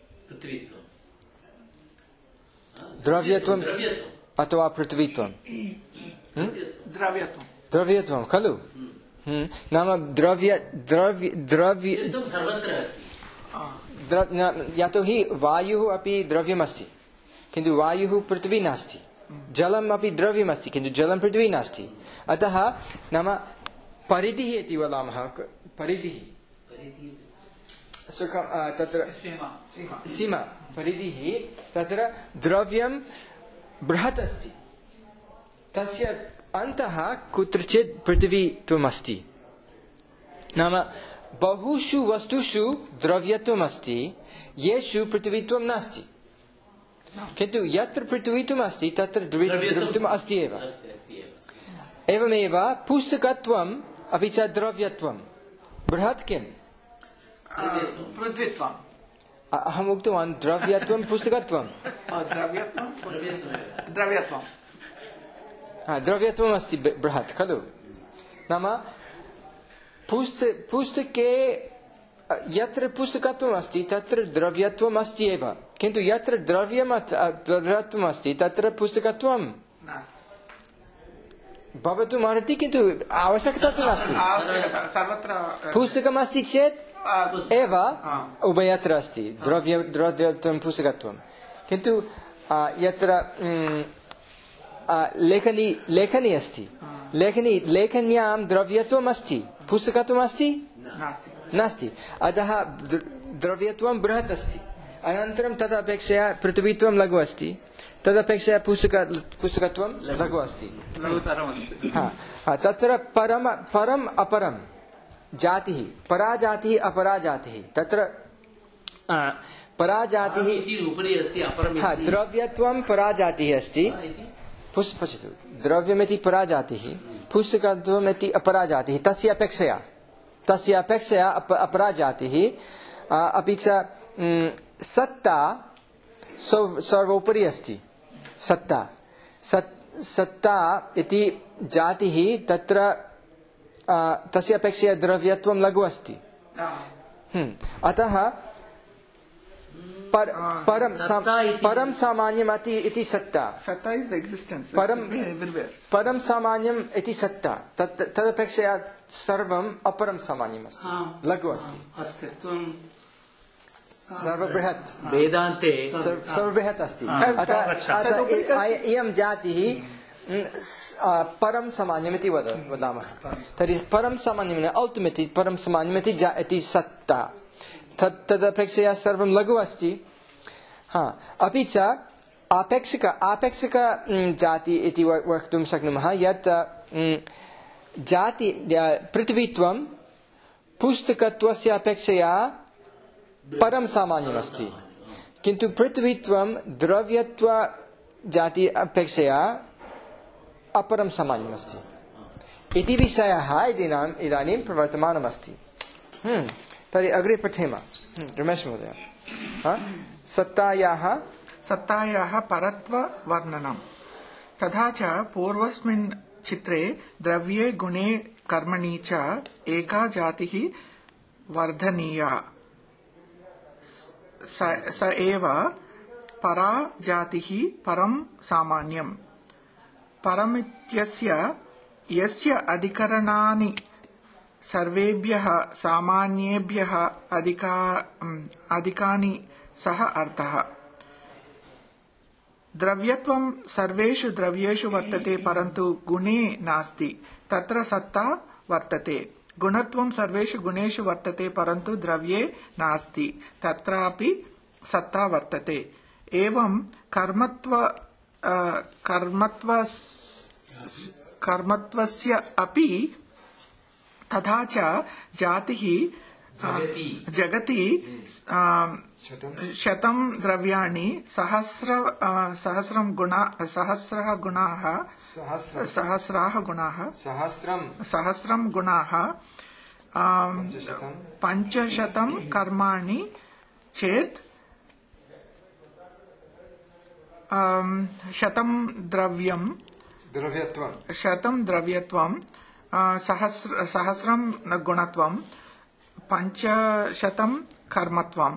द्रव्यत्वम् अथवा पृथ्वीत्वं द्रव्यत्वं द्रव्यत्वं खलु नाम द्रव्य द्रव्य द्रव्य सर्वत्र अस्ति यतोहि वायुः अपि द्रव्यमस्ति किन्तु वायुः पृथ्वी नास्ति जलम् अपि द्रव्यमस्ति किन्तु जलं पृथ्वी नास्ति अतः नाम परिधिः इति वदामः परिधिः सुखं तत्र सीमा परिधिः तत्र द्रव्यं बृहत् अस्ति तस्य अन्तः कुत्रचित् पृथ्वीत्वम् अस्ति नाम बहुषु वस्तुषु द्रव्यत्वम् अस्ति येषु पृथ्वीत्वं नास्ति किन्तु यत्र पृथ्वीत्वम् अस्ति तत्र द्रव्यत्वम् अस्ति एव एवमेव पुस्तकत्वम् अपि च द्रव्यत्वं बृहत् किम् पृथ्वीत्वम् अहम् उक्तवान् द्रव्यत्वं पुस्तकत्वं द्रव्यत्वं द्रव्यत्वं द्रव्यत्वम् अस्ति बृहत् खलु नाम पुस्त पुस्तके यत्र पुस्तकत्वम् अस्ति तत्र द्रव्यत्वम् अस्ति एव किन्तु यत्र द्रव्यम् द्रव्यत्वम् अस्ति तत्र पुस्तकत्वं भवितुम् अर्हति किन्तु आवश्यकता तु नास्ति सर्वत्र पुस्तकम् अस्ति चेत् एव उभयत्र अस्ति द्रव्य द्रव्यत्वं पुस्तकत्वं किन्तु यत्र लेखनी लेखनी अस्ति लेखनी लेखन्यां द्रव्यत्वम् अस्ति पुस्तकत्वम् अस्ति नास्ति अतः द्रव्यत्वं बृहत् अस्ति अनन्तरं तदपेक्षया पृथ्वीत्वं लघु अस्ति तदपेक्षया पुस्तक पुस्तकत्वं लघु अस्ति तत्र परम परम् अपरं जातिः परा जातिः अपरा जातिः तत्र परा जातिः उपरि अस्ति अपरं द्रव्यत्वं परा जातिः अस्ति पश्यतु द्रव्यमिति परा जातिः पुस्तकत्वमिति अपरा जातिः तस्य अपेक्षया तस्य अपेक्षया अपरा जातिः अपि च सत्ता सर्वोपरि अस्ति सत्ता सत्ता इति जातिः तत्र तस्य अपेक्षया द्रव्यत्वं लघु अस्ति अतः पर, परम परम सामान्यम् इति सत्ता सत्ता इज एक्सिस्टेंस परम परम सामान्यम् इति सत्ता तत् तदपेक्षया सर्वम् अपरं सामान्यम् अस्ति लघु अस्ति सर्वबृहत् वेदान्ते सर्वबृहत् अस्ति अतः इयं जातिः परं सामान्यमिति वदामः तर्हि परं सामान्यम् अल्टिमेट्लि परं सामान्यमिति इति सत्ता तत् तदपेक्षया सर्वं लघु अस्ति हा अपि च आपेक्षिक आपेक्षिक जाति इति वक्तुं शक्नुमः यत् जाति पृथ्वीत्वं पुस्तकत्वस्य अपेक्षया परं सामान्यमस्ति किन्तु पृथ्वीत्वं द्रव्यत्व जाति अपेक्षया अपरं सामान्यमस्ति इति विषयः इदानीं प्रवर्तमानमस्ति तर्हि अग्रे पठेम रमेश महोदय सत्तायाः सत्तायाः परत्व वर्णनं तथा च पूर्वस्मिन् चित्रे द्रव्ये गुणे कर्मणि च एका जातिः वर्धनीया स, स एव परा जातिः परं सामान्यम् परमित्यस्य यस्य अधिकरणानि सर्वेभ्यः सामान्येभ्यः अधिका अधिकानि सः अर्थः द्रव्यत्वं सर्वेषु द्रव्येषु वर्तते परन्तु गुणे नास्ति तत्र सत्ता वर्तते गुणत्वं सर्वेषु गुणेषु वर्तते परन्तु द्रव्ये नास्ति तत्रापि सत्ता वर्तते एवं कर्मत्व कर्मत्व कर्मत्वस्य अपि तथा च जातिः जगति शतं द्रव्याणि सहस्र सहस्रं गुणा सहस्रः गुणाः सहस्राः गुणाः सहस्रं सहस्रं गुणाः पञ्चशतं कर्माणि चेत् शतं द्रव्यं द्रव्यत्वं शतं द्रव्यत्वं सहस्र सहस्रं गुणत्वं पञ्चशतं कर्मत्वं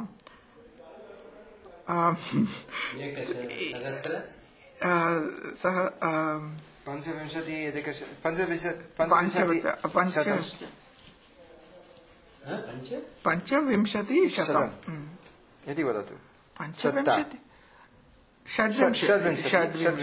सह पञ्चविंशति पञ्चविंशति शतम् इति वदतु पञ्चविंशति षड्विंशति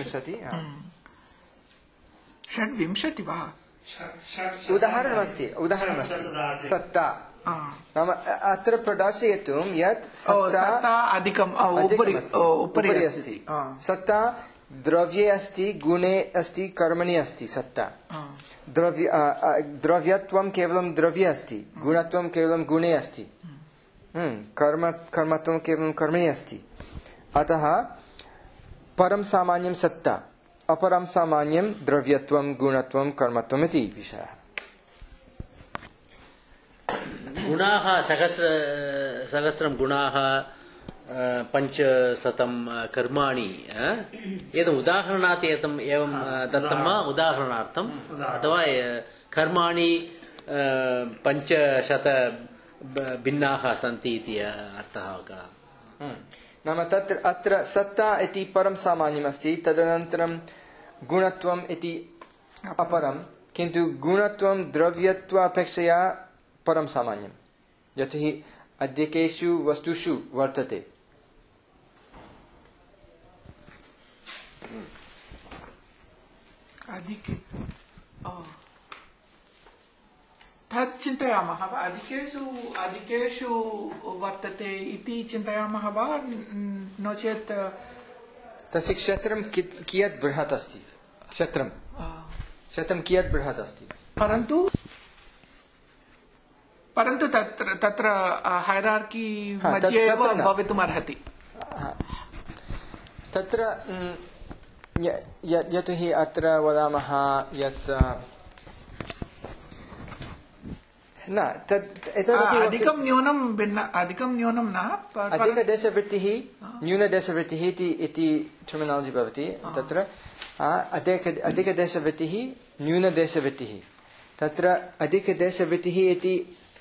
षड्विंशति वा उदाहरणमस्ति उदाहरणमस्ति सत्ता नाम अत्र प्रदर्शयितुं यत् सत्ता अधिकम् उपरि उपरि अस्ति सत्ता द्रव्ये अस्ति गुणे अस्ति कर्मणि अस्ति सत्ता द्रव्य द्रव्यत्वं केवलं द्रव्ये अस्ति गुणत्वं केवलं गुणे अस्ति कर्म कर्मत्वं केवलं कर्मणि अस्ति अतः परं सामान्यं सत्ता अपरं सामान्यं द्रव्यत्वं गुणत्वं कर्मत्वम् इति विषयः गुणाः सहस्र सहस्रं गुणाः पञ्चशतं कर्माणि एतम् उदाहरणात् एतम् एवं दत्तं वा उदाहरणार्थम् अथवा कर्माणि पञ्चशत भिन्नाः सन्ति इति अर्थः का नाम तत्र अत्र सत्ता इति परं सामान्यमस्ति तदनन्तरं गुणत्वम् इति अपरं किन्तु गुणत्वं द्रव्यत्वापेक्षया परं सामान्यं यतोहि अधिकेषु वस्तुषु वर्तते अधिके तत् चिन्तयामः वा अधिकेषु अधिकेषु वर्तते इति चिन्तयामः वा नो चेत् तस्य क्षेत्रं कियत् बृहत् अस्ति क्षेत्रं क्षेत्रं कियत् बृहत् अस्ति परन्तु परन्तु तत्र तत्र हायरार्की मध्ये एव भवितुम् अर्हति तत्र यतोहि अत्र वदामः यत् न तत् अधिकं न्यूनं भिन्न अधिकं न्यूनं न अधिकदेशवृत्तिः न्यूनदेशवृत्तिः इति टर्मिनालजि भवति तत्र अधिकदेशवृत्तिः न्यूनदेशवृत्तिः तत्र अधिकदेशवृत्तिः इति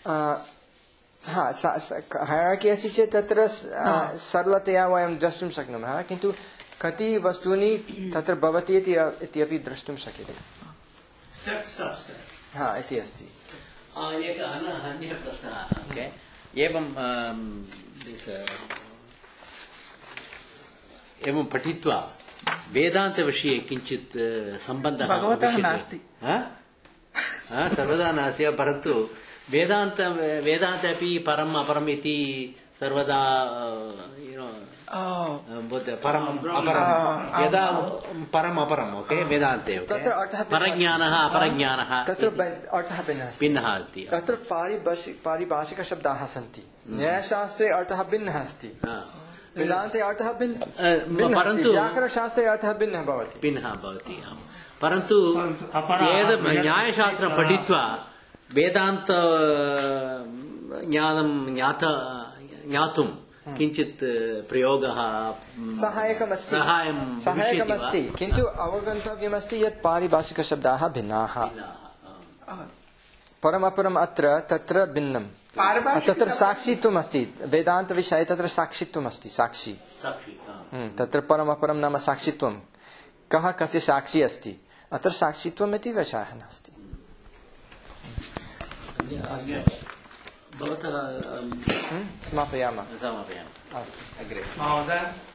हायरार्की अस्ति चेत् तत्र सरलतया वयं द्रष्टुं शक्नुमः किन्तु कति वस्तूनि तत्र भवति इति अपि द्रष्टुं शक्यते हा इति अस्ति एकः अन्यः प्रश्नः एवं एवं पठित्वा वेदान्तविषये किञ्चित् सम्बन्धः भगवतः नास्ति सर्वदा नास्ति परन्तु वेदान्त वेदान्ते अपि परम् अपरम् इति सर्वदा परम् अपरं यदा परम् अपरम् ओके वेदान्ते परज्ञानः अपरज्ञानः तत्र अर्थः भिन्नः अस्ति तत्र पारिभाषिकशब्दाः सन्ति न्यायशास्त्रे अर्थः भिन्नः अस्ति वेदान्ते अर्थः भिन्नः परन्तु व्याकरणशास्त्रे अर्थः भिन्नः भवति भिन्नः भवति परन्तु न्यायशास्त्रं पठित्वा वेदान्त ज्ञानं ज्ञात ज्ञातुं किञ्चित् प्रयोगः सहायकमस्ति सहायकमस्ति किन्तु अवगन्तव्यमस्ति यत् पारिभाषिकशब्दाः भिन्नाः परमपरम् अत्र तत्र भिन्नं तत्र साक्षित्वम् अस्ति वेदान्तविषये तत्र साक्षित्वम् अस्ति साक्षी तत्र परमपरं नाम साक्षित्वं कः कस्य साक्षी अस्ति अत्र साक्षित्वम् इति विषयः नास्ति भवतः समापयामः समापयामः अस्तु अग्रे महोदय